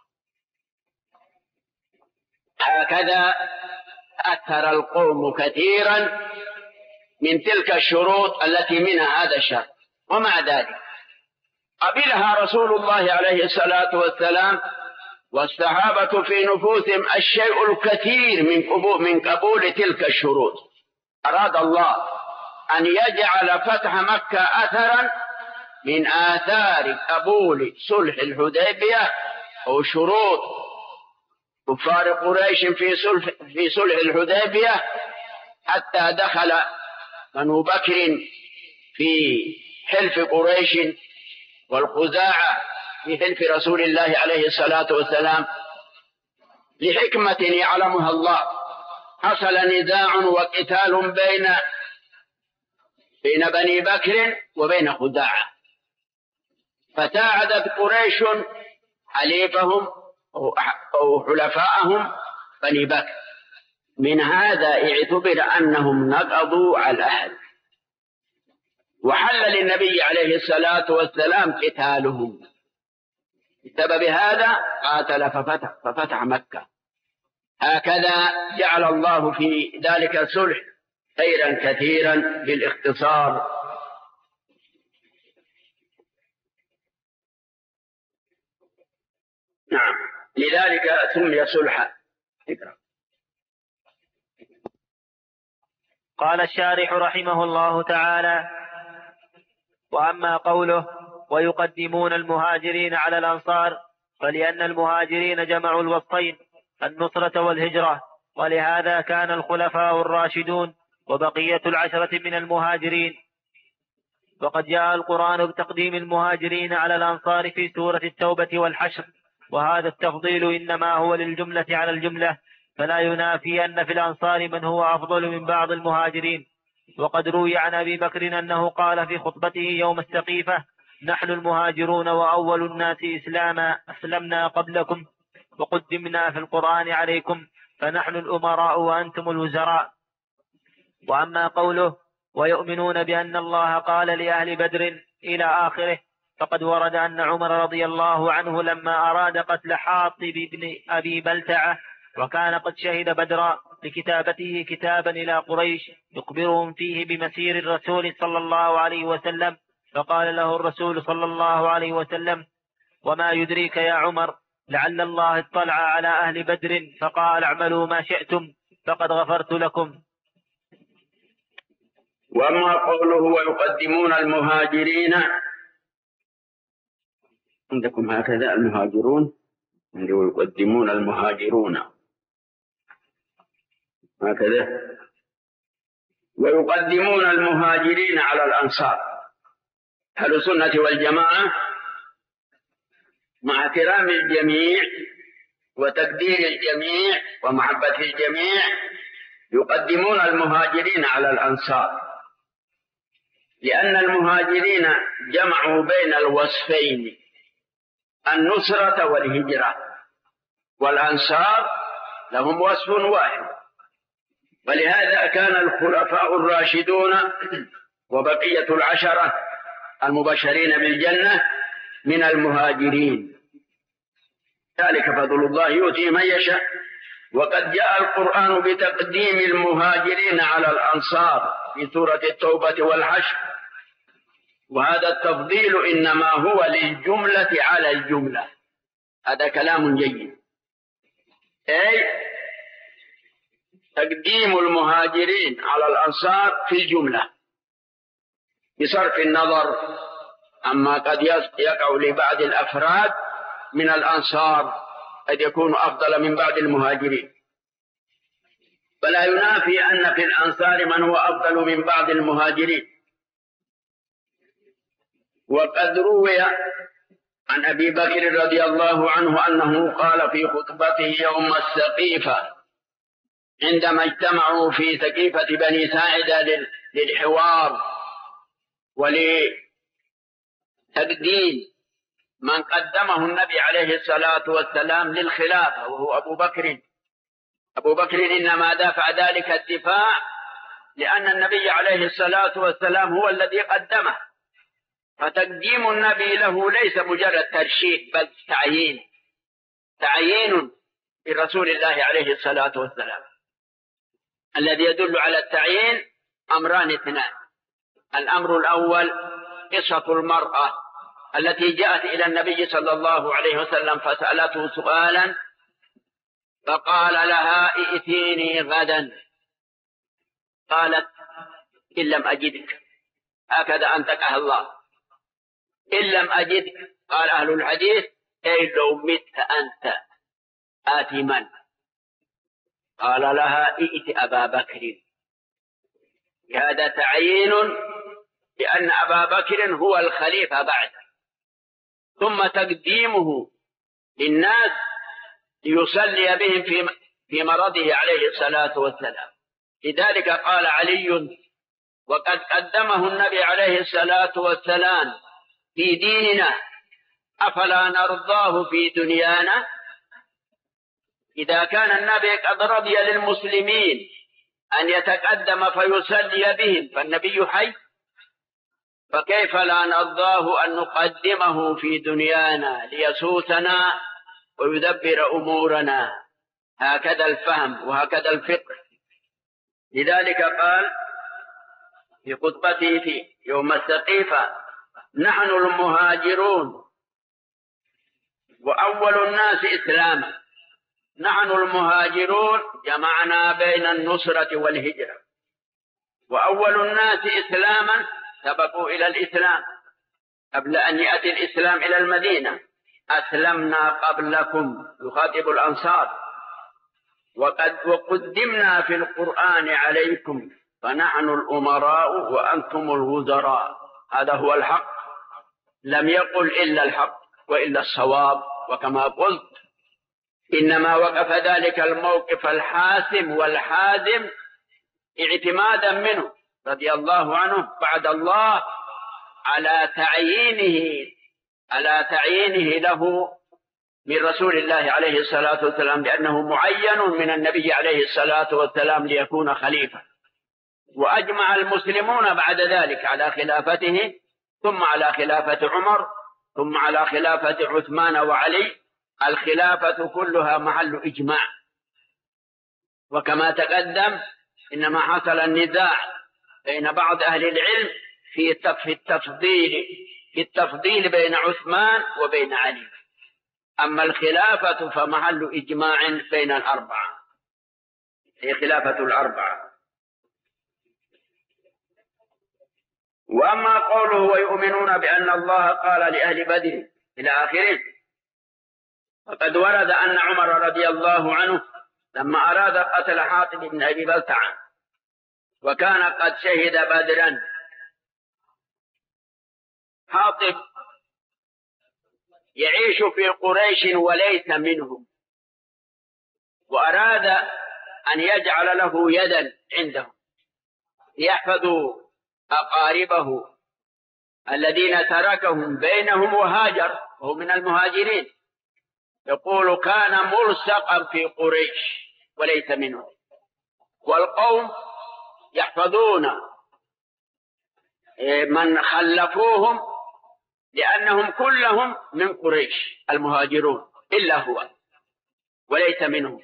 هكذا أثر القوم كثيرا من تلك الشروط التي منها هذا الشرط، ومع ذلك قبلها رسول الله عليه الصلاة والسلام والصحابة في نفوسهم الشيء الكثير من قبول, من قبول تلك الشروط. أراد الله أن يجعل فتح مكة أثرا من آثار قبول صلح الحديبية أو شروط كفار قريش في صلح, في صلح الحديبية، حتى دخل بنو بكر في حلف قريش والخزاعة في حلف رسول الله عليه الصلاة والسلام لحكمة يعلمها الله. حصل نزاع وقتال بين بين بني بكر وبين خزاعة، فتاعدت قريش حليفهم أو حلفاءهم بني بكر. من هذا اعتبر أنهم نقضوا على العهد، وحل للنبي عليه الصلاة والسلام قتالهم. بسبب هذا قاتل ففتح, ففتح مكة. هكذا جعل الله في ذلك الصلح خيرا كثيرا بالاختصار. نعم، لذلك سمي صلحا. قال الشارح رحمه الله تعالى: وأما قوله ويقدمون المهاجرين على الأنصار، فلأن المهاجرين جمعوا الوصفين النصرة والهجرة، ولهذا كان الخلفاء الراشدون وبقية العشرة من المهاجرين. وقد جاء القرآن بتقديم المهاجرين على الأنصار في سورة التوبة والحشر، وهذا التفضيل إنما هو للجملة على الجملة، فلا ينافي أن في الأنصار من هو أفضل من بعض المهاجرين. وقد روي عن أبي بكر أنه قال في خطبته يوم السقيفة: نحن المهاجرون وأول الناس إسلاما، أسلمنا قبلكم وقدمنا في القرآن عليكم، فنحن الأمراء وأنتم الوزراء. وأما قوله ويؤمنون بأن الله قال لأهل بدر إلى آخره، فقد ورد أن عمر رضي الله عنه لما أراد قتل حاطب بن أبي بلتعة وكان قد شهد بدرا لكتابته كتابا إلى قريش يخبرهم فيه بمسير الرسول صلى الله عليه وسلم، فقال له الرسول صلى الله عليه وسلم: وما يدريك يا عمر لعل الله اطلع على أهل بدر فقال اعملوا ما شئتم فقد غفرت لكم. وأما قوله ويقدمون المهاجرين عندكم هكذا المهاجرون ويقدمون المهاجرون هكذا، ويقدمون المهاجرين على الأنصار. أهل السنة والجماعة مع كرام الجميع وتقدير الجميع ومحبة الجميع يقدمون المهاجرين على الأنصار، لأن المهاجرين جمعوا بين الوصفين النصرة والهجرة، والأنصار لهم وصف واحد. ولهذا كان الخلفاء الراشدون وبقية العشرة المبشرين بالجنة من المهاجرين، ذلك فضل الله يؤتي من يشاء. وقد جاء القرآن بتقديم المهاجرين على الأنصار في سورة التوبة والحشر، وهذا التفضيل إنما هو للجملة على الجملة. هذا كلام جيد، أي تقديم المهاجرين على الأنصار في الجملة بصرف النظر عما قد يقع لبعض الأفراد من الأنصار قد يكون أفضل من بعض المهاجرين، فلا ينافي أن في الأنصار من هو أفضل من بعض المهاجرين. وقد روي عن أبي بكر رضي الله عنه أنه قال في خطبته يوم السقيفة عندما اجتمعوا في سقيفة بني ساعدة للحوار ولتقديم من قدمه النبي عليه الصلاة والسلام للخلافة وهو أبو بكر. أبو بكر إنما دافع ذلك الدفاع لأن النبي عليه الصلاة والسلام هو الذي قدمه، فتقديم النبي له ليس مجرد ترشيح بل تعيين تعيين لرسول الله عليه الصلاة والسلام. الذي يدل على التعيين أمران اثنان: الأمر الأول قصة المرأة التي جاءت إلى النبي صلى الله عليه وسلم فسألته سؤالا فقال لها ائتيني غدا، قالت إن لم أجدك، هكذا أنطقها الله، إن لم أجدك. قال أهل الحديث أي لو مت أنت آتي من؟ قال لها ائت أبا بكر. هذا تعيين لأن أبا بكر هو الخليفة بعده، ثم تقديمه للناس ليصلي بهم في في مرضه عليه الصلاة والسلام. لذلك قال علي: وقد قدمه النبي عليه الصلاة والسلام في ديننا أفلا نرضاه في دنيانا؟ إذا كان النبي قد رضي للمسلمين أن يتقدم فيصلي بهم فالنبي حي، فكيف لا نرضاه أن نقدمه في دنيانا ليسوسنا ويدبر أمورنا؟ هكذا الفهم وهكذا الفقه. لذلك قال في خطبته في يوم السقيفة: نحن المهاجرون وأول الناس إسلاما. نحن المهاجرون جمعنا بين النصرة والهجرة، وأول الناس إسلاما سبقوا إلى الإسلام قبل أن يأتي الإسلام إلى المدينة. أسلمنا قبلكم، يخاطب الأنصار، وقد وقدمنا في القرآن عليكم فنحن الأمراء وأنتم الوزراء. هذا هو الحق، لم يقل إلا الحق وإلا الصواب، وكما قلت إنما وقف ذلك الموقف الحاسم والحازم اعتمادا منه رضي الله عنه بعد الله على تعيينه على تعيينه له من رسول الله عليه الصلاة والسلام، لأنه معين من النبي عليه الصلاة والسلام ليكون خليفة. وأجمع المسلمون بعد ذلك على خلافته، ثم على خلافة عمر، ثم على خلافة عثمان وعلي. الخلافة كلها محل إجماع. وكما تقدم إنما حصل النزاع بين بعض أهل العلم في التفضيل في التفضيل بين عثمان وبين علي. أما الخلافة فمحل إجماع بين الأربعة، هي خلافة الأربعة. وأما قوله ويؤمنون بأن الله قال لأهل بدر إلى آخره. وقد ورد أن عمر رضي الله عنه لما أراد قتل حاطب بن أبي بلتعة وكان قد شهد بدرا. حاطب يعيش في قريش وليس منهم، وأراد أن يجعل له يدا عندهم ليحفظوا أقاربه الذين تركهم بينهم وهاجر وهو من المهاجرين. يقول كان ملصقا في قريش وليس منهم، والقوم يحفظون من خلفوهم لأنهم كلهم من قريش المهاجرون إلا هو وليس منهم.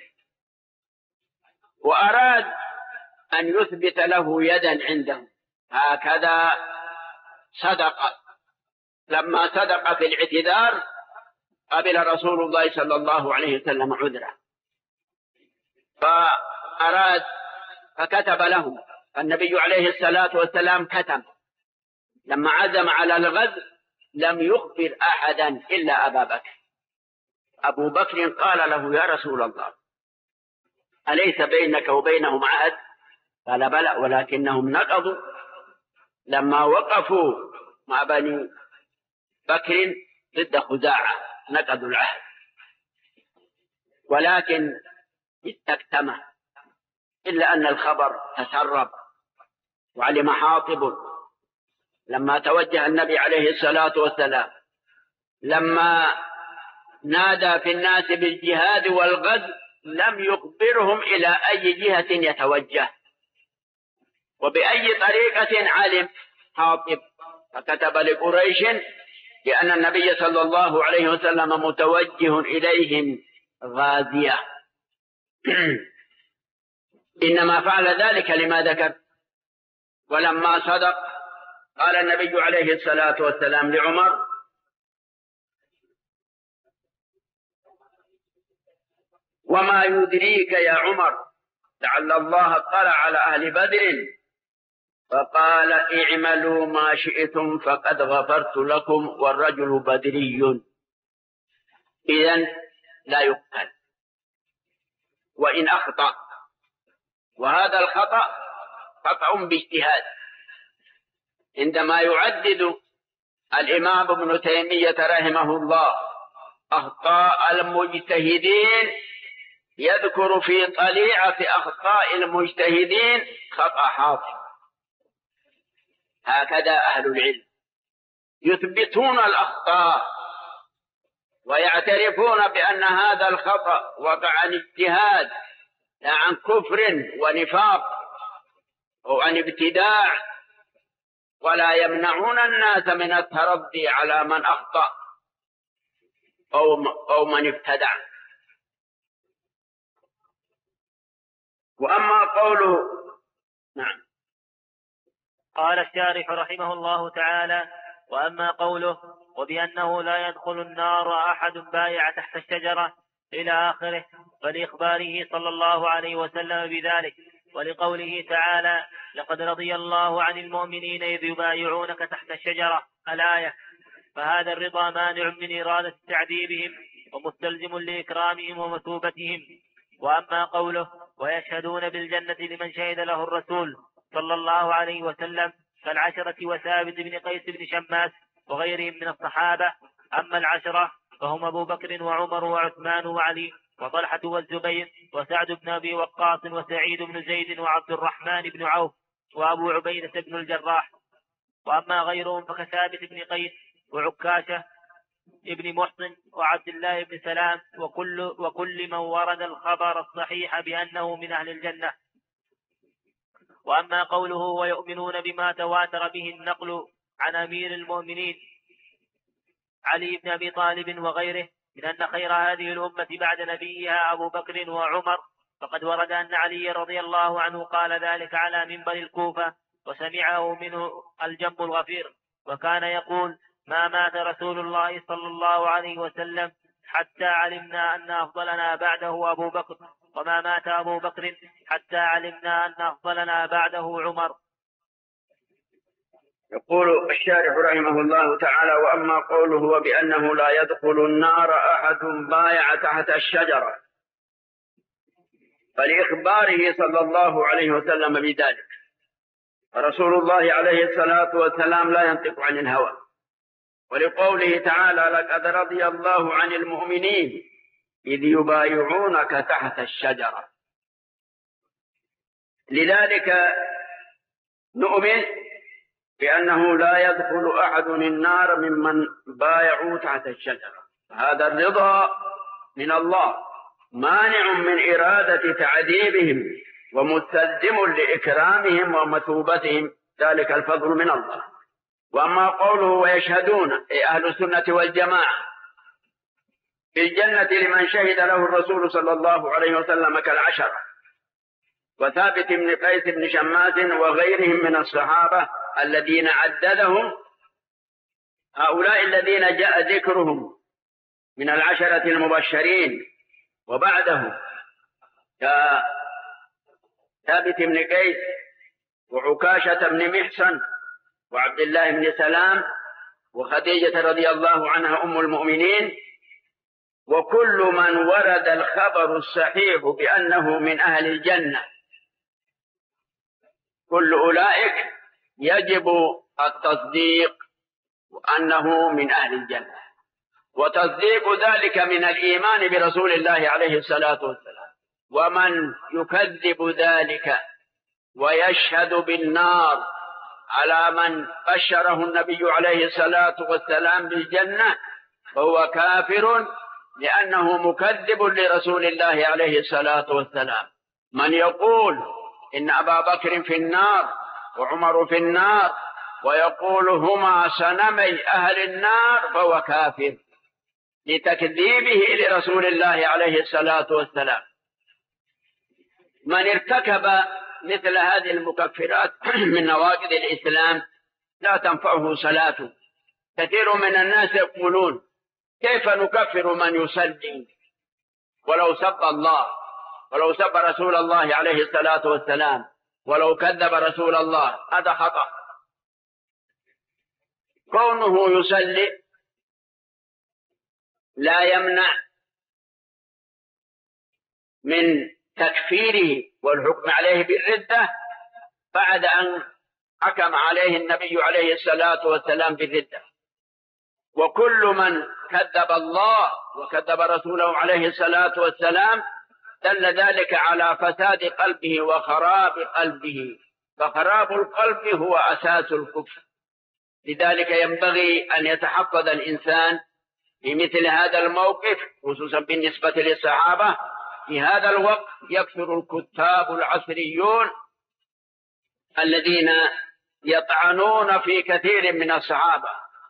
وأراد أن يثبت له يدا عندهم، هكذا صدق. لما صدق في الاعتذار قبل رسول الله صلى الله عليه وسلم عذره، فأراد فكتب له النبي عليه الصلاة والسلام. كتب لما عزم على الغزو لم يخبر أحدا إلا أبا بكر. أبو بكر قال له يا رسول الله أليس بينك وبينهم عهد؟ قال بلى، ولكنهم نقضوا لما وقفوا مع بني بكر ضد خزاعة، نقضوا العهد. ولكن استكتمه، إلا أن الخبر تسرب وعلم حاطب لما توجه النبي عليه الصلاة والسلام، لما نادى في الناس بالجهاد والغزو لم يخبرهم إلى أي جهة يتوجه وبأي طريقة علم حاطب، فكتب لقريش لأن النبي صلى الله عليه وسلم متوجه إليهم غازية. إنما فعل ذلك لما ذكر. ولما صدق قال النبي عليه الصلاة والسلام لعمر وما يدريك يا عمر لعل الله اطلع على أهل بدر فقال اعملوا ما شئتم فقد غفرت لكم والرجل بدري. إذن لا يقتل وإن أخطأ، وهذا الخطأ خطأ باجتهاد. عندما يعدد الإمام ابن تيمية رحمه الله أخطاء المجتهدين يذكر في طليعة أخطاء المجتهدين خطأ حاصل. هكذا أهل العلم يثبتون الأخطاء ويعترفون بأن هذا الخطأ وقع عن اجتهاد لا عن كفر ونفاق أو عن ابتداع، ولا يمنعون الناس من الترضي على من أخطأ أو من ابتدع. وأما قوله نعم. قال الشارح رحمه الله تعالى: وأما قوله وبأنه لا يدخل النار أحد بايع تحت الشجرة إلى آخره، فلإخباره صلى الله عليه وسلم بذلك، ولقوله تعالى: لقد رضي الله عن المؤمنين إذ يبايعونك تحت الشجرة الآية، فهذا الرضا مانع من إرادة تعذيبهم ومستلزم لإكرامهم ومثوبتهم. وأما قوله ويشهدون بالجنة لمن شهد له الرسول صلى الله عليه وسلم كالعشرة وثابت بن قيس بن شماس وغيرهم من الصحابة. أما العشرة فهم أبو بكر وعمر وعثمان وعلي وطلحة والزبير وسعد بن أبي وقاص وسعيد بن زيد وعبد الرحمن بن عوف وأبو عبيدة بن الجراح. وأما غيرهم فكثابت بن قيس وعكاشة ابن محصن وعبد الله بن سلام وكل, وكل من ورد الخبر الصحيح بأنه من أهل الجنة. وأما قوله ويؤمنون بما تواتر به النقل عن أمير المؤمنين علي بن أبي طالب وغيره من أن خير هذه الأمة بعد نبيها أبو بكر وعمر، فقد ورد أن علي رضي الله عنه قال ذلك على منبر الكوفة وسمعه منه الجنب الغفير، وكان يقول: ما مات رسول الله صلى الله عليه وسلم حتى علمنا أن أفضلنا بعده أبو بكر، وما مات أبو بكر حتى علمنا أن أفضلنا بعده عمر. يقول الشارح رحمه الله تعالى: وأما قوله وبأنه لا يدخل النار أحد بايع تحت الشجرة، فلإخباره صلى الله عليه وسلم بذلك، فرسول الله عليه الصلاة والسلام لا ينطق عن الهوى، ولقوله تعالى: لقد رضي الله عن المؤمنين إذ يبايعونك تحت الشجرة. لذلك نؤمن بأنه لا يدخل أحد النار ممن بايعوا تحت الشجرة. هذا الرضا من الله مانع من إرادة تعذيبهم ومستلزم لإكرامهم ومثوبتهم، ذلك الفضل من الله. وأما قوله ويشهدون أي أهل السنة والجماعة بالجنة لمن شهد له الرسول صلى الله عليه وسلم كالعشرة، وثابت بن قيس بن شماس وغيرهم من الصحابة الذين عددهم، هؤلاء الذين جاء ذكرهم من العشرة المبشرين وبعده كثابت بن قيس وعكاشة بن محصن وعبد الله بن سلام وخديجة رضي الله عنها أم المؤمنين، وكل من ورد الخبر الصحيح بأنه من أهل الجنة، كل أولئك يجب التصديق أنه من أهل الجنة، وتصديق ذلك من الإيمان برسول الله عليه الصلاة والسلام. ومن يكذب ذلك ويشهد بالنار على من بشره النبي عليه الصلاة والسلام بالجنة فهو كافر، لأنه مكذب لرسول الله عليه الصلاة والسلام. من يقول إن أبا بكر في النار وعمر في النار ويقول هما سنمي أهل النار فهو كافر لتكذيبه لرسول الله عليه الصلاة والسلام. من ارتكب مثل هذه المكفرات من نواقض الإسلام لا تنفعه صلاته. كثير من الناس يقولون كيف نكفر من يصلي ولو سب الله ولو سب رسول الله عليه الصلاة والسلام ولو كذب رسول الله؟ هذا خطأ. كونه يصلي لا يمنع من تكفيره والحكم عليه بالردة بعد أن حكم عليه النبي عليه الصلاة والسلام بالردة. وكل من كذب الله وكذب رسوله عليه الصلاة والسلام دل ذلك على فساد قلبه وخراب قلبه، فخراب القلب هو أساس الكفر. لذلك ينبغي أن يتحفظ الإنسان في مثل هذا الموقف، خصوصا بالنسبة للصحابة. في هذا الوقت يكثر الكتاب العصريون الذين يطعنون في كثير من الصحابة،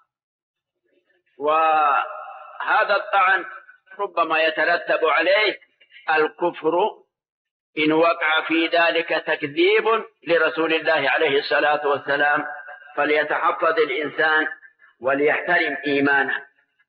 وهذا الطعن ربما يترتب عليه الكفر إن وقع في ذلك تكذيب لرسول الله عليه الصلاة والسلام. فليتحفظ الإنسان وليحترم إيمانه.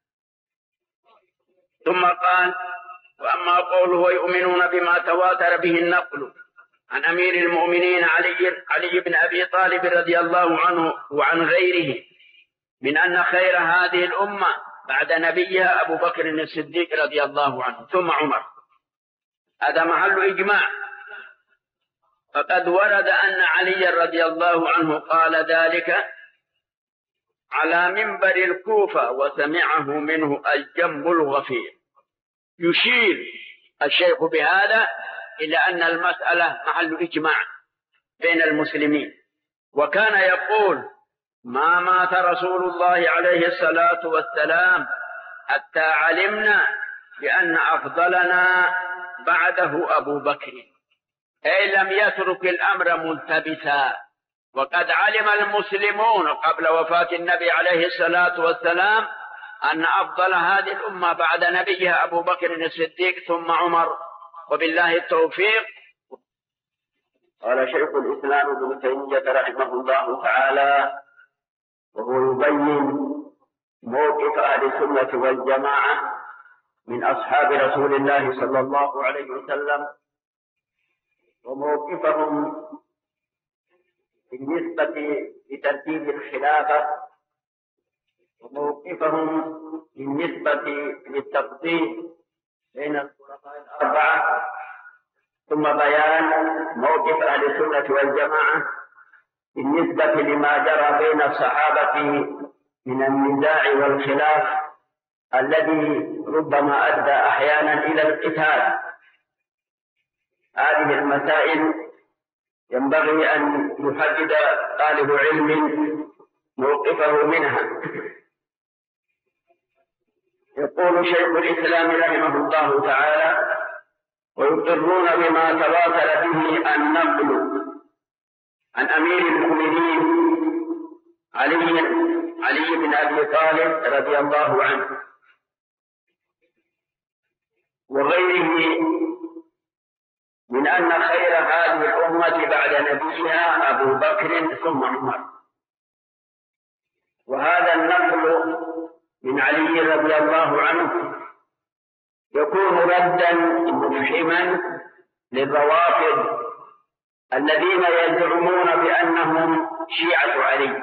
ثم قال: وأما قوله ويؤمنون بما تواتر به النقل عن أمير المؤمنين علي, علي بن أبي طالب رضي الله عنه وعن غيره من أن خير هذه الأمة بعد نبيها أبو بكر الصديق رضي الله عنه ثم عمر، هذا محل إجماع. فقد ورد أن علي رضي الله عنه قال ذلك على منبر الكوفة وسمعه منه الجم الغفير. يشير الشيخ بهذا إلى أن المسألة محل إجماع بين المسلمين. وكان يقول: ما مات رسول الله عليه الصلاة والسلام حتى علمنا بأن أفضلنا بعده أبو بكر، أي لم يترك الأمر ملتبسا. وقد علم المسلمون قبل وفاة النبي عليه الصلاة والسلام أن أفضل هذه الأمة بعد نبيها أبو بكر الصديق ثم عمر، وبالله التوفيق. قال شيخ الإسلام ابن تيمية رحمه الله تعالى وهو يبين موقف أهل السنة والجماعة من أصحاب رسول الله صلى الله عليه وسلم وموقفهم بالنسبة لترتيب الخلافة وموقفهم بالنسبة للتفضيل بين الخلفاء الأربعة، ثم بيان موقف أهل السنة والجماعة بالنسبة لما جرى بين الصحابة من النزاع والخلاف الذي ربما أدى أحيانا إلى القتال. هذه المسائل ينبغي أن يحدد طالب علم موقفه منها. يقول شيخ الإسلام رحمه الله تعالى: ويقرون بما تواتر به النقل عن أمير المؤمنين علي علي بن أبي طالب رضي الله عنه وغيره من أن خير هذه الأمة بعد نبيها أبو بكر ثم عمر. وهذا النقل من علي رضي الله عنه يكون ردا مفحما للروافض الذين يزعمون بأنهم شيعة علي.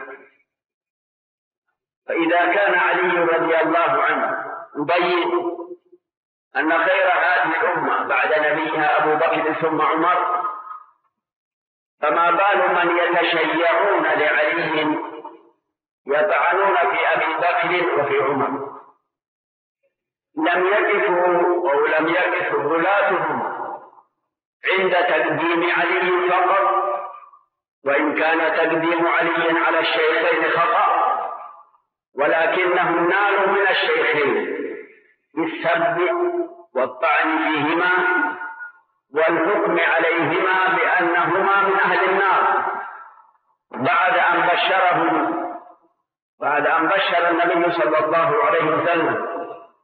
فإذا كان علي رضي الله عنه يبين أن خير هذه الأمة بعد نبيها أبو بكر ثم عمر، فما بال من يتشيعون لعلي يطعنون في أبي بكر وفي عمر؟ لم يقفوا أو لم يقف غلاتهم عند تقديم علي فقط، وإن كان تقديم علي على الشيخين خطأ، ولكنهم نالوا من الشيخين بالسب والطعن فيهما والحكم عليهما بأنهما من أهل النار، بعد أن بشرهم بعد أن بشر النبي صلى الله عليه وسلم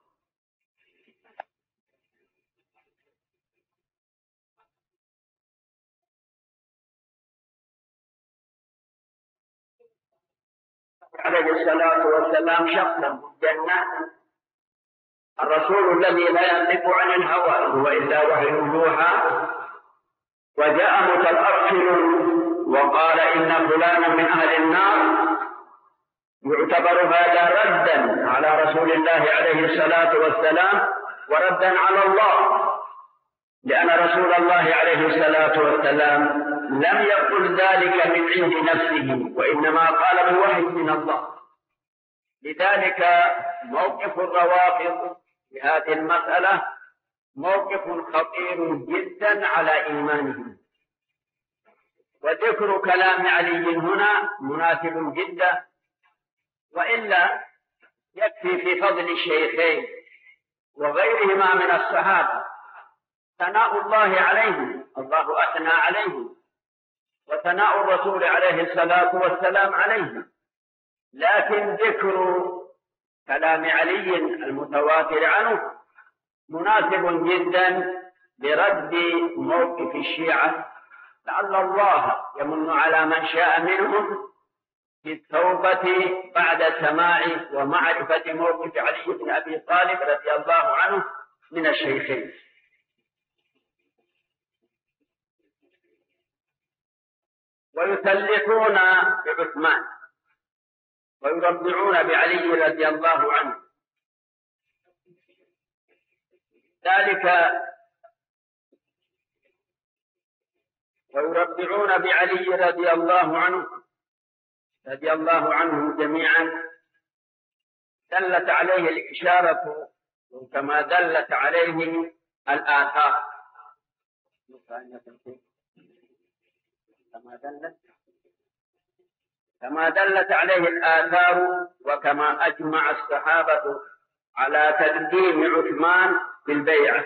عليه الصلاة والسلام شخصا بالجنة، الرسول الذي لا ينطق عن الهوى هو إلا وحي يوحى، وجاء متطفل وقال إن فلانا من أهل النار، يعتبر هذا ردا على رسول الله عليه الصلاة والسلام وردا على الله، لأن رسول الله عليه الصلاة والسلام لم يقل ذلك من عند نفسه، وإنما قال بالوحي من الله. لذلك موقف الروافض في هذه المسألة موقف خطير جدا على إيمانهم. وذكر كلام علي هنا مناسب جدا، وإلا يكفي في فضل الشيخين وغيرهما من الصحابة ثناء الله عليهم، الله أثنى عليهم، وثناء الرسول عليه الصلاة والسلام عليهم. لكن ذكر كلام علي المتواتر عنه مناسب جدا لرد موقف الشيعة، لعل الله يمن على من شاء منهم بالتوبة بعد سماع ومعرفة موقف علي بن أبي طالب رضي الله عنه من الشيخين. ويسلحون بعثمان ويربعون بعلي رضي الله عنه، ذلك ويربعون بعلي رضي الله عنه رضي الله عنهم جميعا دلت عليه الإشارة كما دلت عليه الآثار، كما دلت كما دلت عليه الآثار، وكما أجمع الصحابة على تقديم عثمان بالبيعة،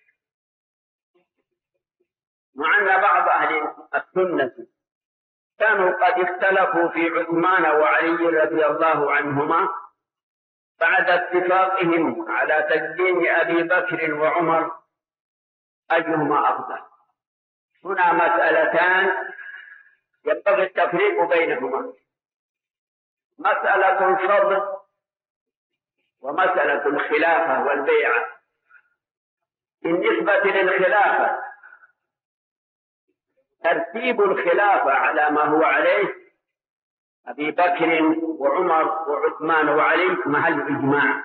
مع أن بعض أهل السنة كانوا قد اختلفوا في عثمان وعلي رضي الله عنهما بعد اتفاقهم على تقديم أبي بكر وعمر أيهما أفضل. هنا مسألتان ينبغي التفريق بينهما: مسألة الفضل ومسألة الخلافة والبيعة. بالنسبة للخلافة ترتيب الخلافة على ما هو عليه أبي بكر وعمر وعثمان وعلي محل إجماع،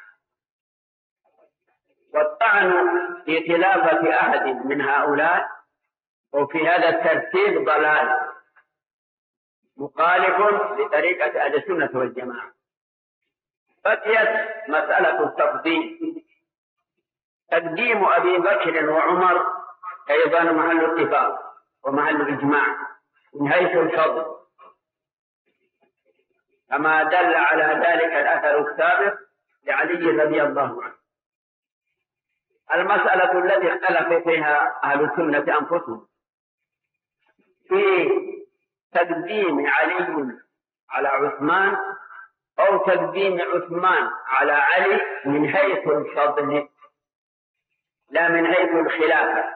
والطعن في خلافة أحد من هؤلاء وفي هذا الترتيب ضلال مخالف لطريقة أهل السنة والجماعة. بقيت مسألة التفضيل، تقديم أبي بكر وعمر أيضا محل اتفاق ومحل إجماع من حيث الفضل، كما دل على ذلك الأثر السابق لعلي رضي الله عنه. المسألة التي اختلف فيها أهل السنة أنفسهم في تقديم علي على عثمان أو تقديم عثمان على علي من حيث الفضل لا من حيث الخلافة،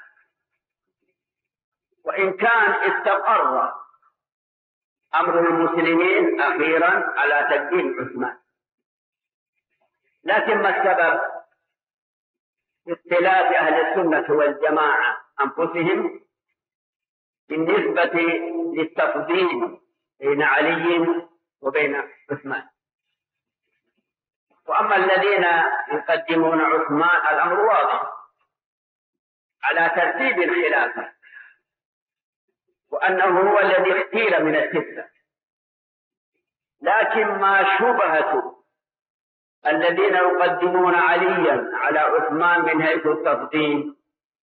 وإن كان استقر أمر المسلمين أخيرا على تقديم عثمان، لكن ما السبب في اختلاف أهل السنة والجماعة أنفسهم بالنسبة للتفضيل بين علي وبين عثمان؟ وأما الذين يقدمون عثمان الأمر واضح على ترتيب الخلافة، وأنه هو الذي اختير من الستة، لكن ما شبهة الذين يقدمون عليا على عثمان من حيث التفضيل؟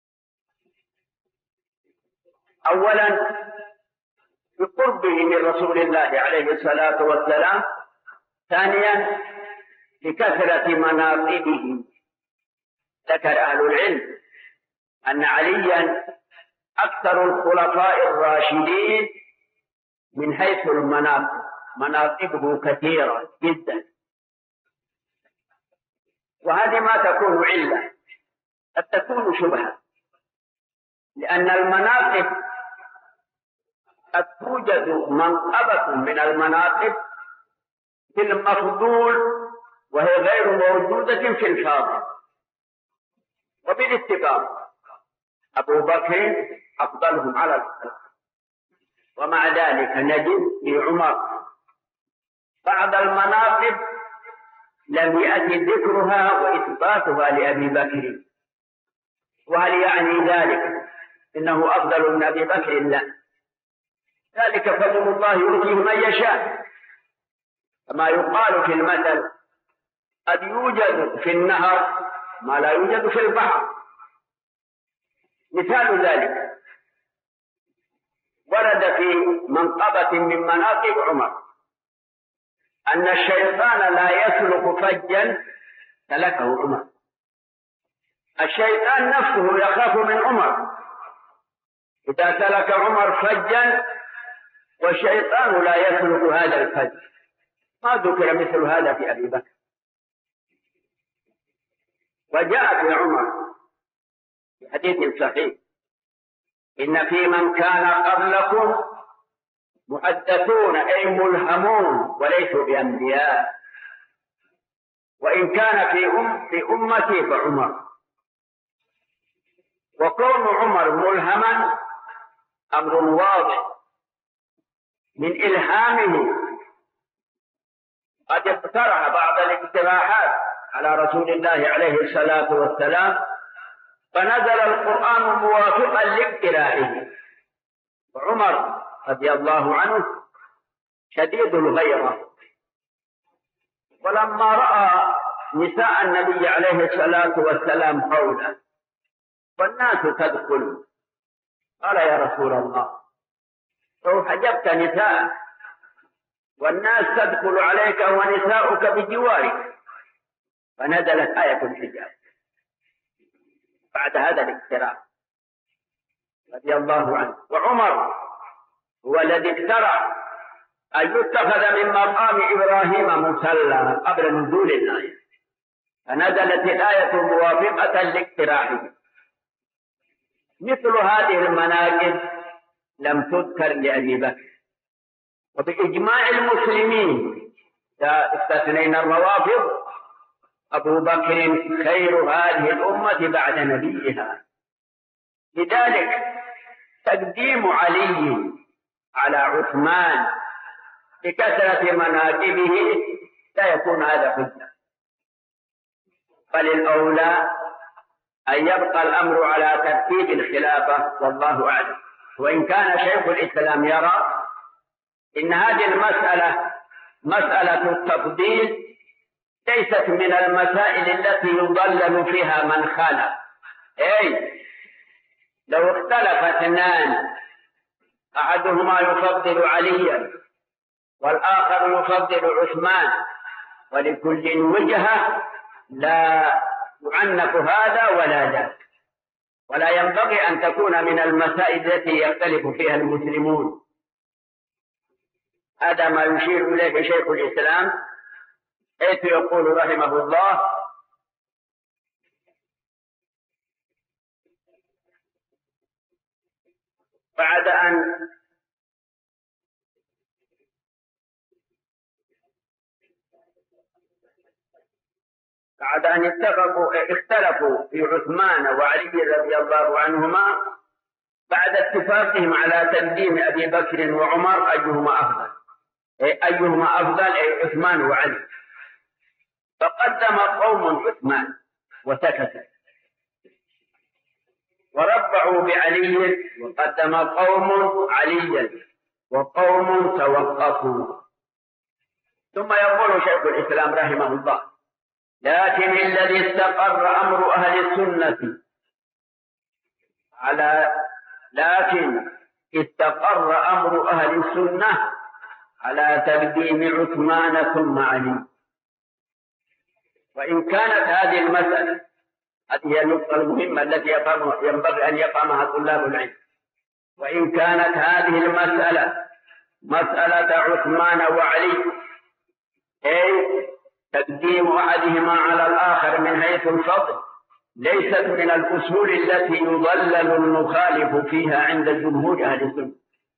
أولا بقربه من رسول الله عليه الصلاة والسلام، ثانيا بكثرة مناقبه. ذكر أهل العلم أن عليا أكثر الخلفاء الراشدين من حيث المناقب، مناقبه كثيرة جدا، وهذه ما تكون علة، قد تكون شبهة، لأن المناقب قد توجد منقبة من المناقب في المفضول وهي غير موجودة في الفاضل. وبالاتفاق أبو بكر أفضلهم على الإطلاق، ومع ذلك نجد في عمر بعض المناقب لم يأتي ذكرها وإثباتها لأبي بكر. وهل يعني ذلك إنه أفضل من أبي بكر؟ لا، ذلك فضل الله يؤتيه من يشاء، كما يقال في المثل قد يوجد في النهر ما لا يوجد في البحر. مثال ذلك ورد في منقبة من مناقب عمر أن الشيطان لا يسلك فجا سلكه عمر. الشيطان نفسه يخاف من عمر إذا سلك عمر فجا، والشيطان لا يسلك هذا الفج. ما ذكر مثل هذا في أبي بكر. وجاء في عمر في حديث صحيح إن في من كان قبلكم محدثون أي ملهمون وليسوا بأنبياء، وإن كان في أم في أمتي فعمر. وكون عمر ملهما أمر واضح من إلهامه. قد اقترح بعض الاقتراحات على رسول الله عليه الصلاة والسلام فنزل القرآن موافقا لاقتراحه. وعمر رضي الله عنه شديد الغيرة، ولما رأى نساء النبي عليه الصلاة والسلام حوله والناس تدخل قال يا رسول الله لو حجبت نساء والناس تدخل عليك ونساؤك بجوارك، فنزلت آية الحجاب بعد هذا الاقتراح رضي الله عنه. وعمر هو الذي اقترح أن يتخذ من مقام إبراهيم مصلى قبل نزول الآية، فنزلت الآية موافقة لاقتراحه. مثل هذه المناقب لم تذكر لأبي بكر، وبإجماع المسلمين استثنينا الروافض أبو بكر خير هذه الأمة بعد نبيها. لذلك تقديم علي على عثمان بكثرة مناكبه لا يكون هذا حجة، بل الأولى أن يبقى الأمر على ترتيب الخلافة والله أعلم. وإن كان شيخ الإسلام يرى إن هذه المسألة مسألة التفضيل ليست من المسائل التي يضلل فيها من خالف. أي لو اختلف اثنان أحدهما يفضل عليا والآخر يفضل عثمان ولكل وجهة، لا يعنف هذا ولا ذاك، ولا ينبغي أن تكون من المسائل التي يختلف فيها المسلمون. هذا ما يشير إليه شيخ الإسلام حيث يقول رحمه الله: بعد أن بعد أن اتفقوا اختلفوا في عثمان وعلي رضي الله عنهما بعد اتفاقهم على تقديم أبي بكر وعمر أيهما أفضل أيهما أفضل أي عثمان وعلي، فقدم قوم عثمان وسكت، وربعوا بعلي، وقدم قوم عليا وقوم توقفوا. ثم يقول شيخ الإسلام رحمه الله: لكن الذي استقر أمر أهل السنة على لكن استقر أمر أهل السنة على تقديم عثمان ثم علي. وإن كانت هذه المسألة هذه هي النقطة المهمة التي ينبغي أن يفهمها طلاب العلم، وإن كانت هذه المسألة مسألة عثمان وعلي أي تقديم أحدهما على الآخر من حيث الفضل ليست من الأصول التي يضلل المخالف فيها عند جمهور أهل السنة،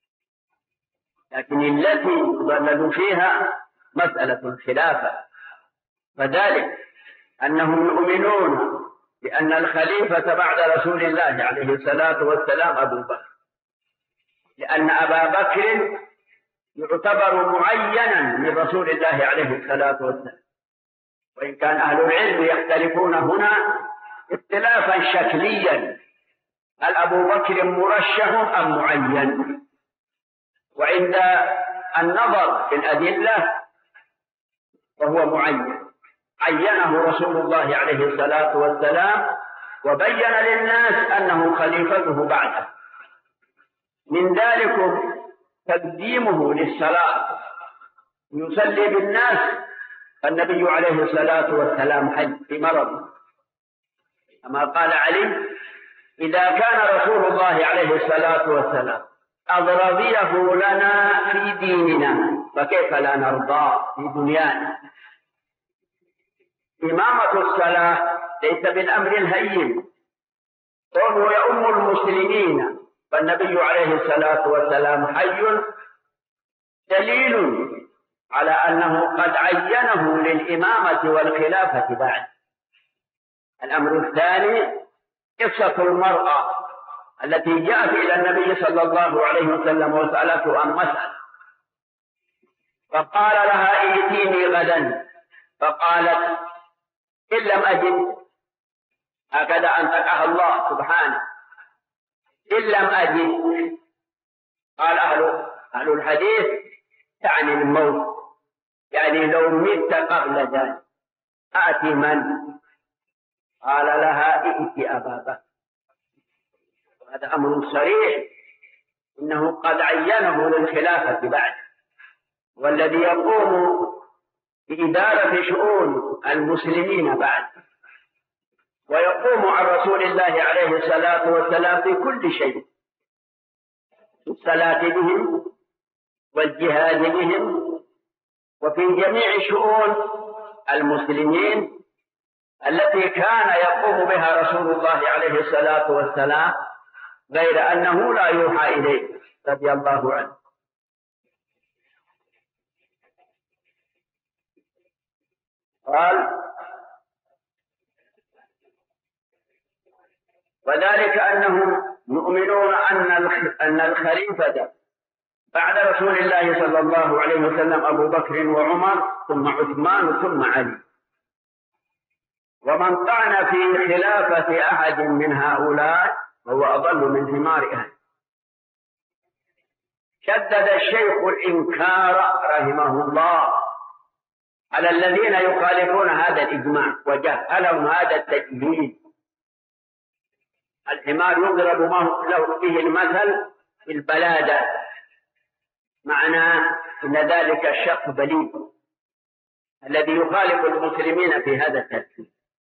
لكن التي يضلل فيها مسألة الخلافة، فذلك أنهم يؤمنون بأن الخليفة بعد رسول الله عليه الصلاة والسلام أبو بكر، لأن أبا بكر يعتبر معينا من رسول الله عليه الصلاة والسلام. وإن كان أهل العلم يختلفون هنا اختلافا شكليا، هل أبو بكر مرشح أم معين؟ وعند النظر في الأدلة فهو معين، عينه رسول الله عليه الصلاة والسلام وبين للناس أنه خليفته بعده. من ذلك تقديمه للصلاة يصلي بالناس، النبي عليه الصلاة والسلام حج في مرض، كما قال علي: إذا كان رسول الله عليه الصلاة والسلام قد رضيه لنا في ديننا فكيف لا نرضى في دنيانا. إمامة الصلاة ليس بالأمر الهين، وهو يؤم المسلمين، فالنبي عليه الصلاة والسلام حي دليل على أنه قد عينه للإمامة والخلافة بعد. الأمر الثاني قصة المرأة التي جاءت إلى النبي صلى الله عليه وسلم وسألته عن مسألة، فقال لها: ائتيني غدا، فقالت: إن لم أجد، هكذا أنطقها الله سبحانه، إن لم أجد. قال أهل أهل الحديث تعني الموت، يعني لو مت قبل ذلك آتي من؟ قال لها: ائت أبا بكر. هذا أمر صريح، إنه قد عينه للخلافة بعد، والذي يقوم بإدارة شؤون المسلمين بعد، ويقوم عن رسول الله عليه الصلاة والسلام في كل شيء، في الصلاة بهم والجهاد بهم وفي جميع شؤون المسلمين التي كان يقوم بها رسول الله عليه الصلاة والسلام، غير أنه لا يوحى إليه رضي الله عنه. قال: وذلك أنهم يؤمنون أن الخليفة بعد رسول الله صلى الله عليه وسلم أبو بكر وعمر ثم عثمان ثم علي، ومن طعن في خلافة أحد من هؤلاء فهو أضل من حمار أهله. شدد الشيخ الإنكار رحمه الله على الذين يخالفون هذا الإجماع وجهلهم هذا التجهيل. الحمار يضرب له به المثل في البلادة، معناه أن ذلك الشخص بليد الذي يخالف المسلمين في هذا الترتيب.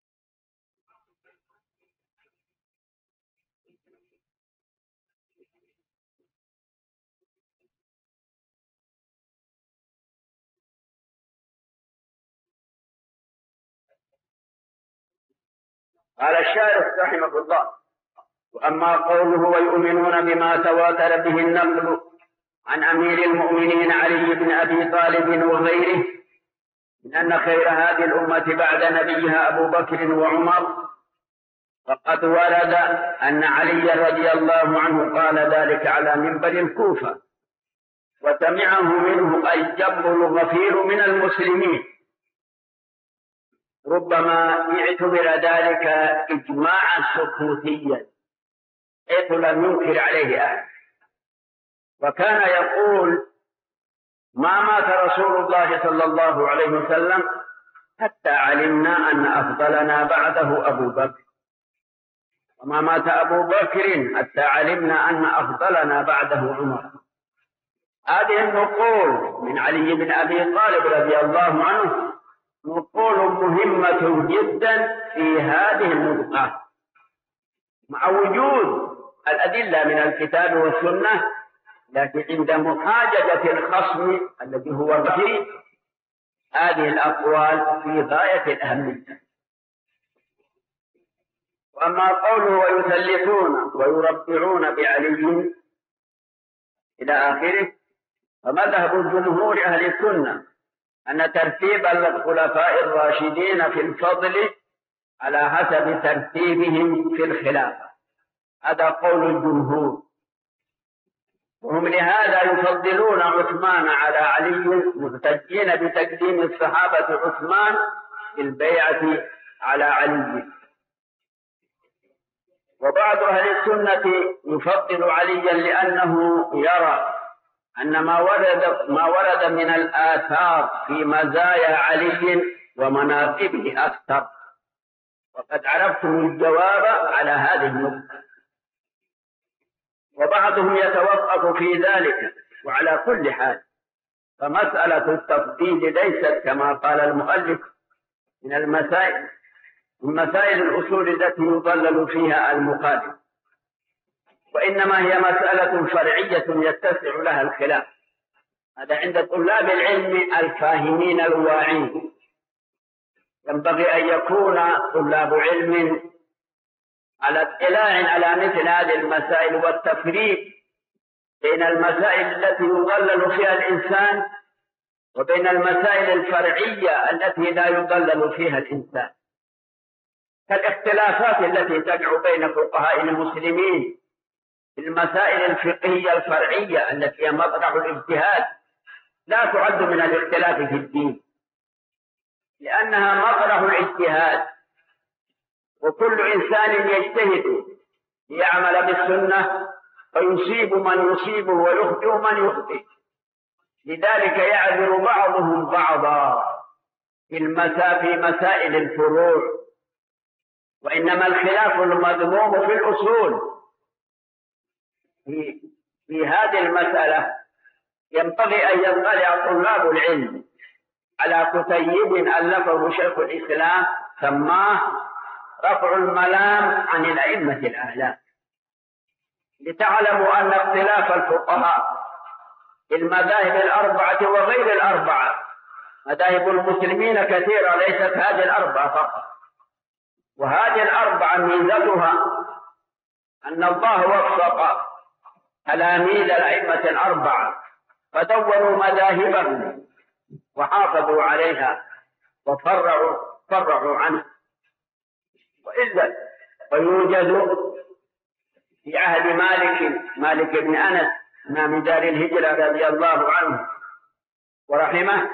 قال الشارح رحمه الله: وأما قوله ويؤمنون بما تواتر به النقل عن أمير المؤمنين علي بن أبي طالب وغيره من أن خير هذه الأمة بعد نبيها أبو بكر وعمر، فقد ورد أن علي رضي الله عنه قال ذلك على منبر الكوفة، وسمعه منه أي الجبر الغفير من المسلمين، ربما اعتبر ذلك إجماعا سكوتيا حيث لم ينكر عليه أحد. وكان يقول: ما مات رسول الله صلى الله عليه وسلم حتى علمنا أن أفضلنا بعده أبو بكر، وما مات أبو بكر حتى علمنا أن أفضلنا بعده عمر. هذه النقول من علي بن أبي طالب رضي الله عنه نقول مهمة جدا في هذه النقطة، مع وجود الأدلة من الكتاب والسنة، لكن عند محاججة الخصم الذي هو الغفير هذه الأقوال في غاية الأهمية. وأما قوله ويثلثون ويربعون بعلي إلى آخره، فمذهب الجمهور أهل السنة أن ترتيب الخلفاء الراشدين في الفضل على حسب ترتيبهم في الخلافة، هذا قول الجمهور، وهم لهذا يفضلون عثمان على علي، محتجين بتقديم الصحابة عثمان بالبيعة على علي. وبعض أهل السنة يفضل عليا لأنه يرى أن ما ورد, ما ورد من الآثار في مزايا علي ومناقبه أكثر، وقد عرفتم الجواب على هذه النقطة. وبعضهم يتوقف في ذلك، وعلى كل حال فمسألة التفضيل ليست كما قال المؤلف من المسائل من مسائل الأصول التي يضلل فيها المخالف، وإنما هي مسألة فرعية يتسع لها الخلاف. هذا عند طلاب العلم الفاهمين الواعين. ينبغي أن يكون طلاب علم على اطلاع على مثل هذه المسائل والتفريق بين المسائل التي يضلل فيها الإنسان وبين المسائل الفرعية التي لا يضلل فيها الإنسان، كالاختلافات التي تقع بين فقهاء المسلمين في المسائل الفقهية الفرعية التي هي مطرح الاجتهاد، لا تعد من الاختلاف في الدين، لأنها مطرح الاجتهاد، وكل إنسان يجتهد ليعمل بالسنة فيصيب من يصيبه ويخطئ من يخطئ، لذلك يعذر بعضهم بعضا في مسائل الفروع. وإنما الخلاف المذموم في الأصول في, في هذه المسألة ينبغي أن يطلع طلاب العلم على كتيب ألفه شيخ الإسلام سماه رفع الملام عن الأئمة الأعلام، لتعلموا أن اختلاف الفقهاء في المذاهب الأربعة وغير الأربعة، مذاهب المسلمين كثيرة ليست هذه الأربعة فقط، وهذه الأربعة ميزتها أن الله وفق تلاميذ الأئمة الأربعة فدونوا مذاهبهم وحافظوا عليها وفرعوا فرعوا عنها. وإلا فيوجد في عهد مالك مالك بن أنس إمام دار الهجرة رضي الله عنه ورحمه،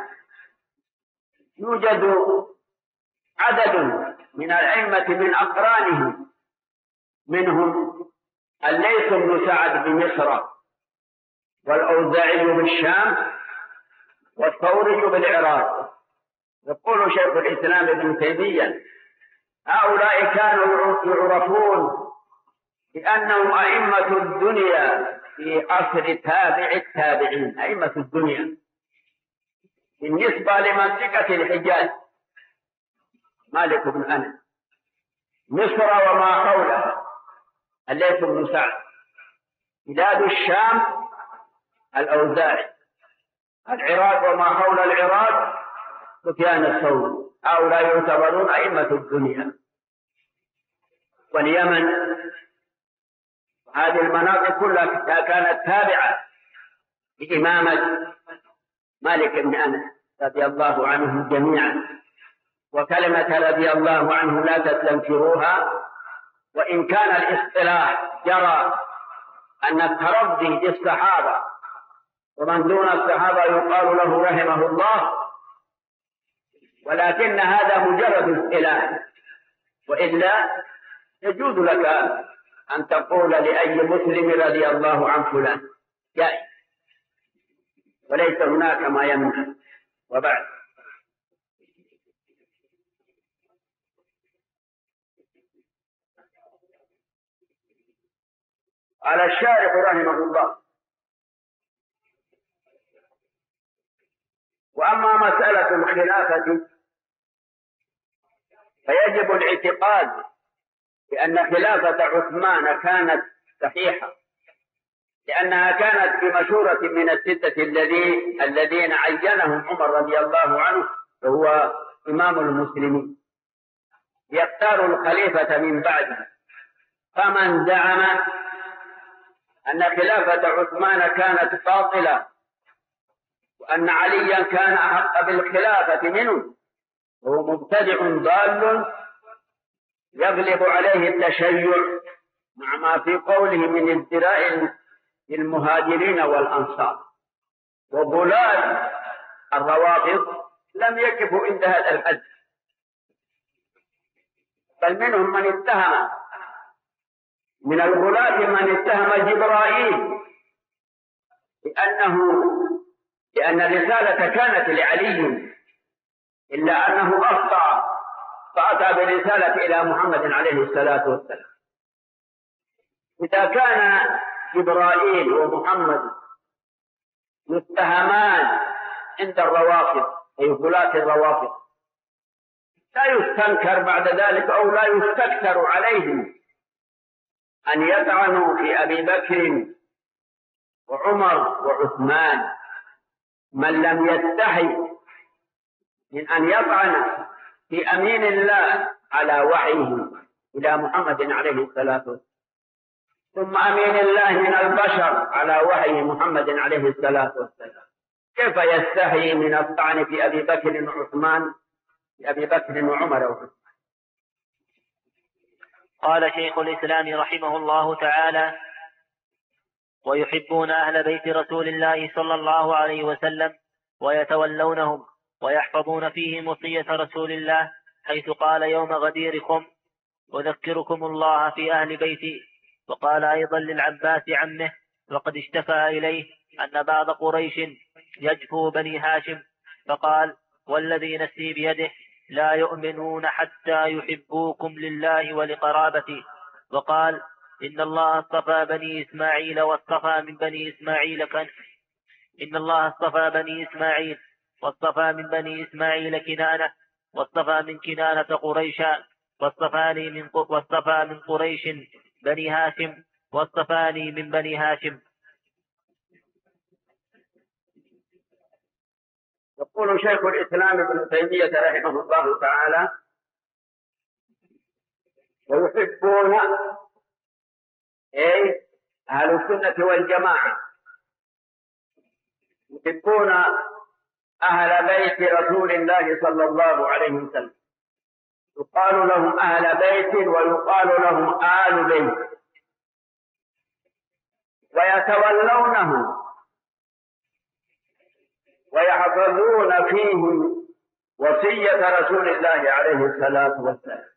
يوجد عدد من الأئمة من أقرانه، منهم الليث بن سعد بمصر، والأوزاعي بالشام، والثوري بالعراق. يقول شيخ الإسلام ابن تيمية: هؤلاء كانوا يعرفون بأنهم أئمة الدنيا في عصر تابع التابعين، أئمة الدنيا بالنسبة لمنطقة الحجاز. مالك بن أنس، مصر وما حولها الليث بن سعد، بلاد الشام الأوزاعي، العراق وما حول العراق سفيان الثوري. هؤلاء يعتبرون أئمة الدنيا. واليمن، هذه المناطق كلها كانت تابعة لإمامة مالك بن أنس رضي الله عنهم جميعا. وكلمة رضي الله عنه لا تستنكروها، وإن كان الاصطلاح جرى أن الترضي للصحابة ومن دون الصحابة يقال له رحمه الله، ولكن هذا مجرد اصطلاح، وإلا يجوز لك أن تقول لأي مسلم رضي الله عن فلان جائز، وليس هناك ما يمنع. وبعد، على الشارح رحمه الله: وأما مسألة الخلافة فيجب الاعتقاد بأن خلافة عثمان كانت صحيحة، لأنها كانت بمشورة من الستة الذين الذين عينهم عمر رضي الله عنه وهو إمام المسلمين، يختار الخليفة من بعده. فمن زعم أن خلافة عثمان كانت باطلة وأن عليا كان أحق بالخلافة منه هو مبتدع ضال يغلب عليه التشيع، مع ما في قوله من ازدراء المهاجرين والأنصار. وغلاة الروافض لم يقفوا عند هذا الحد، بل منهم من اتهم، من الغلاة من اتهم جبرائيل بأنه لأن الرسالة كانت لعلي، إلا أنه أخطأ فأتى بالرسالة إلى محمد عليه الصلاة والسلام. إذا كان جبرائيل ومحمد يتهمان عند الروافض أي غلاة الروافض، لا يستنكر بعد ذلك أو لا يستكثر عليهم أن يطعنوا في أبي بكر وعمر وعثمان. من لم يستحي من أن يطعن في أمين الله على وحيه إلى محمد عليه الصلاة والسلام، ثم أمين الله من البشر على وحي محمد عليه الصلاة والسلام، كيف يستحي من الطعن في أبي بكر وعثمان، في أبي بكر وعمر وعثمان؟ قال شيخ الإسلام رحمه الله تعالى: ويحبون أهل بيت رسول الله صلى الله عليه وسلم ويتولونهم ويحفظون فيهم وصية رسول الله، حيث قال: يوم غديركم أذكركم الله في أهل بيتي. وقال أيضا للعباس عمه وقد اشتكى إليه أن بعض قريش يجفو بني هاشم، فقال: والذي نفسي بيده لا يؤمنون حتى يحبوكم لله ولقرابتي. وقال: إن الله اصطفى بني إسماعيل واصطفى من بني إسماعيل كان إن الله اصطفى بني إسماعيل واصطفى من بني إسماعيل كنانة واصطفى من كنانة قريشا واصطفاني من واصطفى من قريش بني هاشم واصطفاني من بني هاشم. يقول شيخ الإسلام ابن تيمية رحمه الله تعالى: ويحبون أي أهل السنة والجماعة يحبون أهل بيت رسول الله صلى الله عليه وسلم، يقال لهم أهل بيت ويقال لهم آل بيت. ويتولونه ويحفظون فيه وصية رسول الله عليه الصلاة والسلام.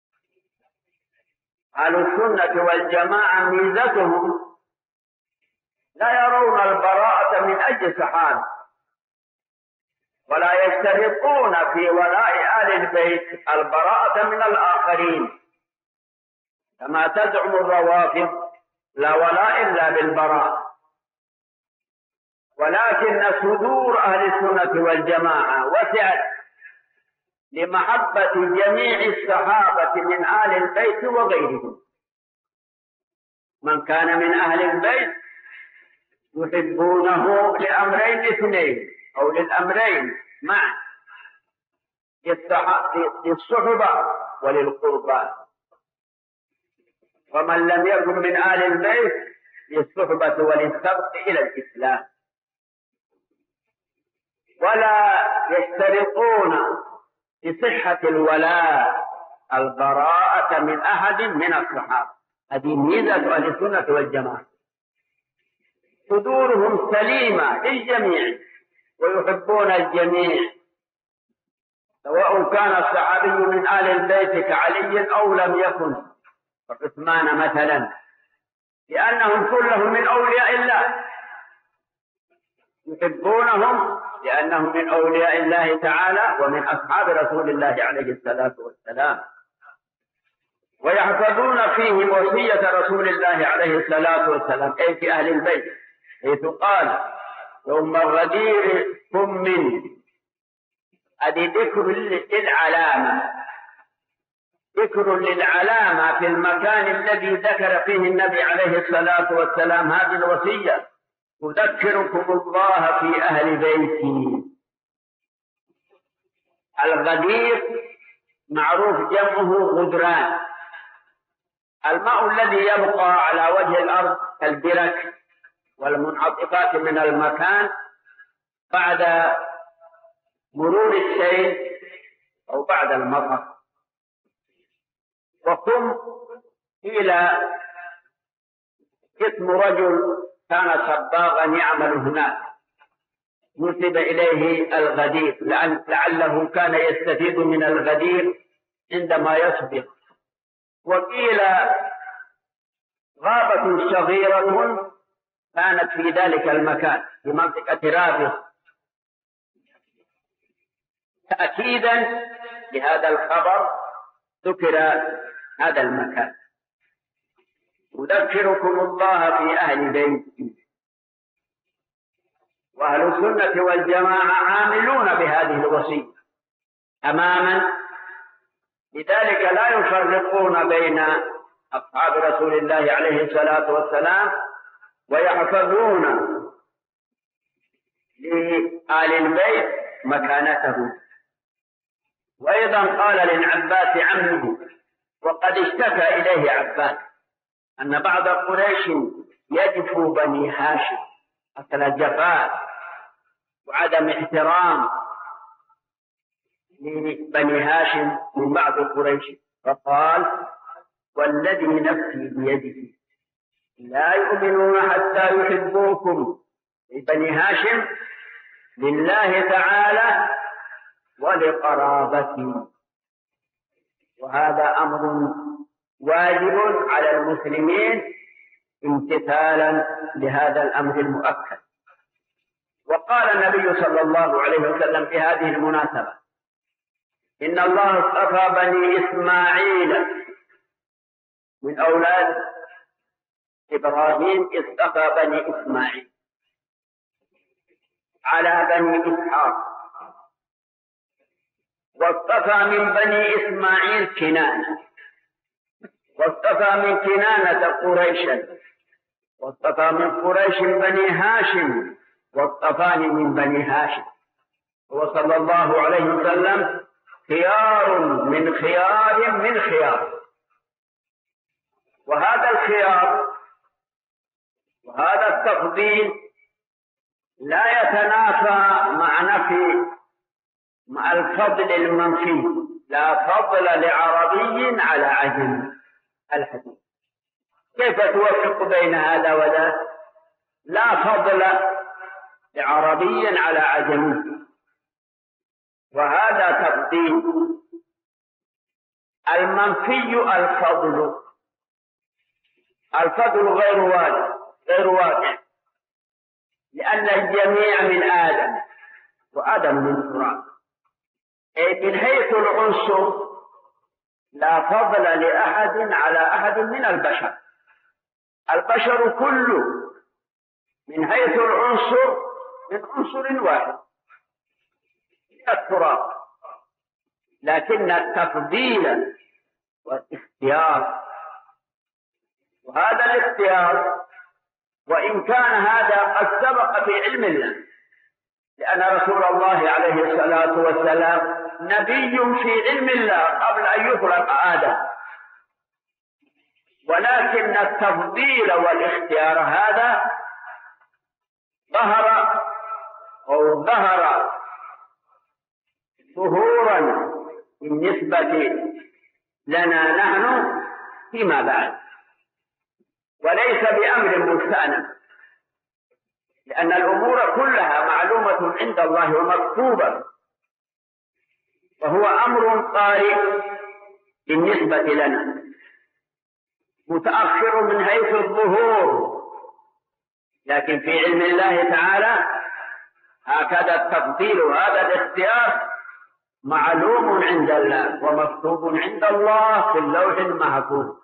أهل السنة والجماعة ميزتهم لا يرون البراءة من أي صحابة، ولا يشترطون في ولاء آل البيت البراءة من الآخرين كما تزعم الروافض، لا ولاء إلا بالبراء. ولكن صدور أهل السنة والجماعة وسعت لمحبة جميع الصحابة من آل البيت وغيرهم. من كان من أهل البيت يحبونه لأمرين اثنين أو للأمرين معا، للصحبة وللقربى. ومن لم يكن من آل البيت للصحبة وللسبق إلى الإسلام. ولا يشترطون بصحة الولاء البراءة من أحد من الصحابة. هذه ميزة أهل السنة والجماعة، صدورهم سليمة للجميع ويحبون الجميع، سواء كان الصحابي من آل البيت كعلي أو لم يكن كعثمان مثلا، لأنهم كلهم من أولياء الله، يحبونهم لأنهم من أولياء الله تعالى ومن أصحاب رسول الله عليه الصلاة والسلام. ويحفظون فيهم وصية رسول الله عليه الصلاة والسلام، أي في أهل البيت، حيث قال يوم الغدير هم من، هذه ذكر للعلامة، ذكر للعلامة في المكان الذي ذكر فيه النبي عليه الصلاة والسلام هذه الوصية: أذكركم الله في أهل بيتي. الغدير معروف جمعه غدران، الماء الذي يبقى على وجه الأرض كالبرك والمنعطفات من المكان بعد مرور السيل أو بعد المطر. وقم إلى اسم رجل كان صباغا يعمل هناك، نسب إليه الغدير لعله كان يستفيد من الغدير عندما يصبغ. وقيل غابة صغيرة كانت في ذلك المكان في منطقة رابغ، تأكيدا لهذا الخبر ذكر هذا المكان: أذكركم الله في أهل بيتي. وأهل السنة والجماعة عاملون بهذه الوصية تماما، لذلك لا يفرقون بين أصحاب رسول الله عليه الصلاة والسلام، ويحفظون لآل البيت مكانتهم. وأيضا قال للعباس عمه، وقد اشتكى إليه عباس أن بعض قريش يجفو بني هاشم، أصل الجفاء وعدم احترام لبني هاشم من بعض قريش، فقال: والذي نفسي بيده لا يؤمنون حتى يحبوكم، بني هاشم لله تعالى ولقرابتي. وهذا أمر واجب على المسلمين امتثالا لهذا الأمر المؤكد. وقال النبي صلى الله عليه وسلم في هذه المناسبة: إن الله اصطفى بني إسماعيل من أولاد إبراهيم، اصطفى بني إسماعيل على بني إسحاق، واصطفى من بني إسماعيل كنانة، واصطفى من كنانة قريشا، واصطفى من قريش بني هاشم، واصطفاني من بني هاشم. وصلى الله عليه وسلم خيار من خيار من خيار. وهذا الخيار وهذا التفضيل لا يتنافى مع نفي مع الفضل المنفي: لا فضل لعربي على عجم. الحديث كيف توفق بين هذا وذاك؟ لا فضل لعربي على عجمي، وهذا تفضيل. المنفي الفضل، الفضل غير واجب غير واقع، لأن الجميع من آدم، وآدم من تراب. أي من حيث العنصر لا فضل لأحد على أحد من البشر، البشر كله من حيث العنصر من عنصر واحد التراب، لكن التفضيل والاختيار، وهذا الاختيار وإن كان هذا قد سبق في علم الله، لأن رسول الله عليه الصلاة والسلام نبي في علم الله قبل أن يخلق آدم، ولكن التفضيل والاختيار هذا ظهر أو ظهر ظهورا بالنسبة لنا نحن فيما بعد، وليس بأمر مستأنف، لأن الأمور كلها معلومة عند الله ومكتوبة، وهو أمر طارئ بالنسبة لنا متأخر من حيث الظهور، لكن في علم الله تعالى هكذا التفضيل وهذا الاختيار معلوم عند الله ومكتوب عند الله في اللوح المحفوظ.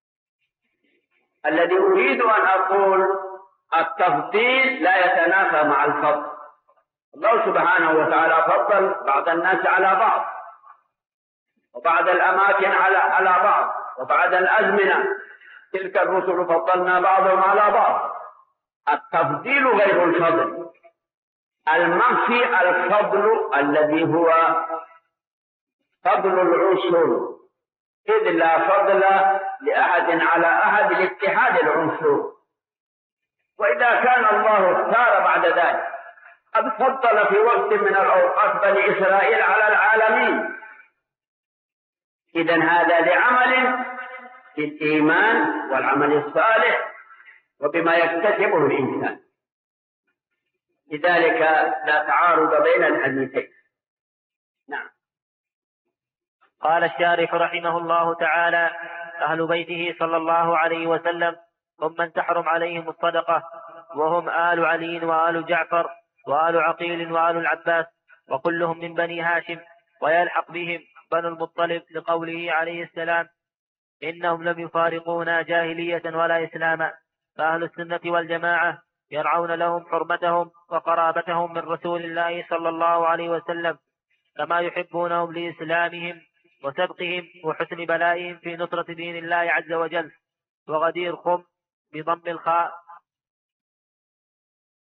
الذي أريد أن أقول التفضيل لا يتنافى مع الفضل. الله سبحانه وتعالى فضل بعض الناس على بعض، وبعض الأماكن على على بعض، وبعض الأزمنة تلك الرسل فضلنا بعضهم على بعض. التفضيل غير الفضل. المنفي الفضل الذي هو فضل العنصر، إذ لا فضل لأحد على أحد لاتحاد العنصر. وإذا كان الله اختار بعد ذلك قد فضل في وقت من الأوقات بني إسرائيل على العالمين، إذن هذا لعمل في الإيمان والعمل الصالح وبما يكتسبه الإنسان، لذلك لا تعارض بين الحديثين. نعم. قال الشارح رحمه الله تعالى: أهل بيته صلى الله عليه وسلم هم من تحرم عليهم الصدقة، وهم آل علي وآل جعفر وآل عقيل وآل العباس، وكلهم من بني هاشم، ويلحق بهم بنو المطلب لقوله عليه السلام: إنهم لم يفارقونا جاهلية ولا إسلاما. فأهل السنة والجماعة يرعون لهم حرمتهم وقرابتهم من رسول الله صلى الله عليه وسلم، كما يحبونهم لإسلامهم وسبقهم وحسن بلائهم في نصرة دين الله عز وجل. وغدير خم بضم الخاء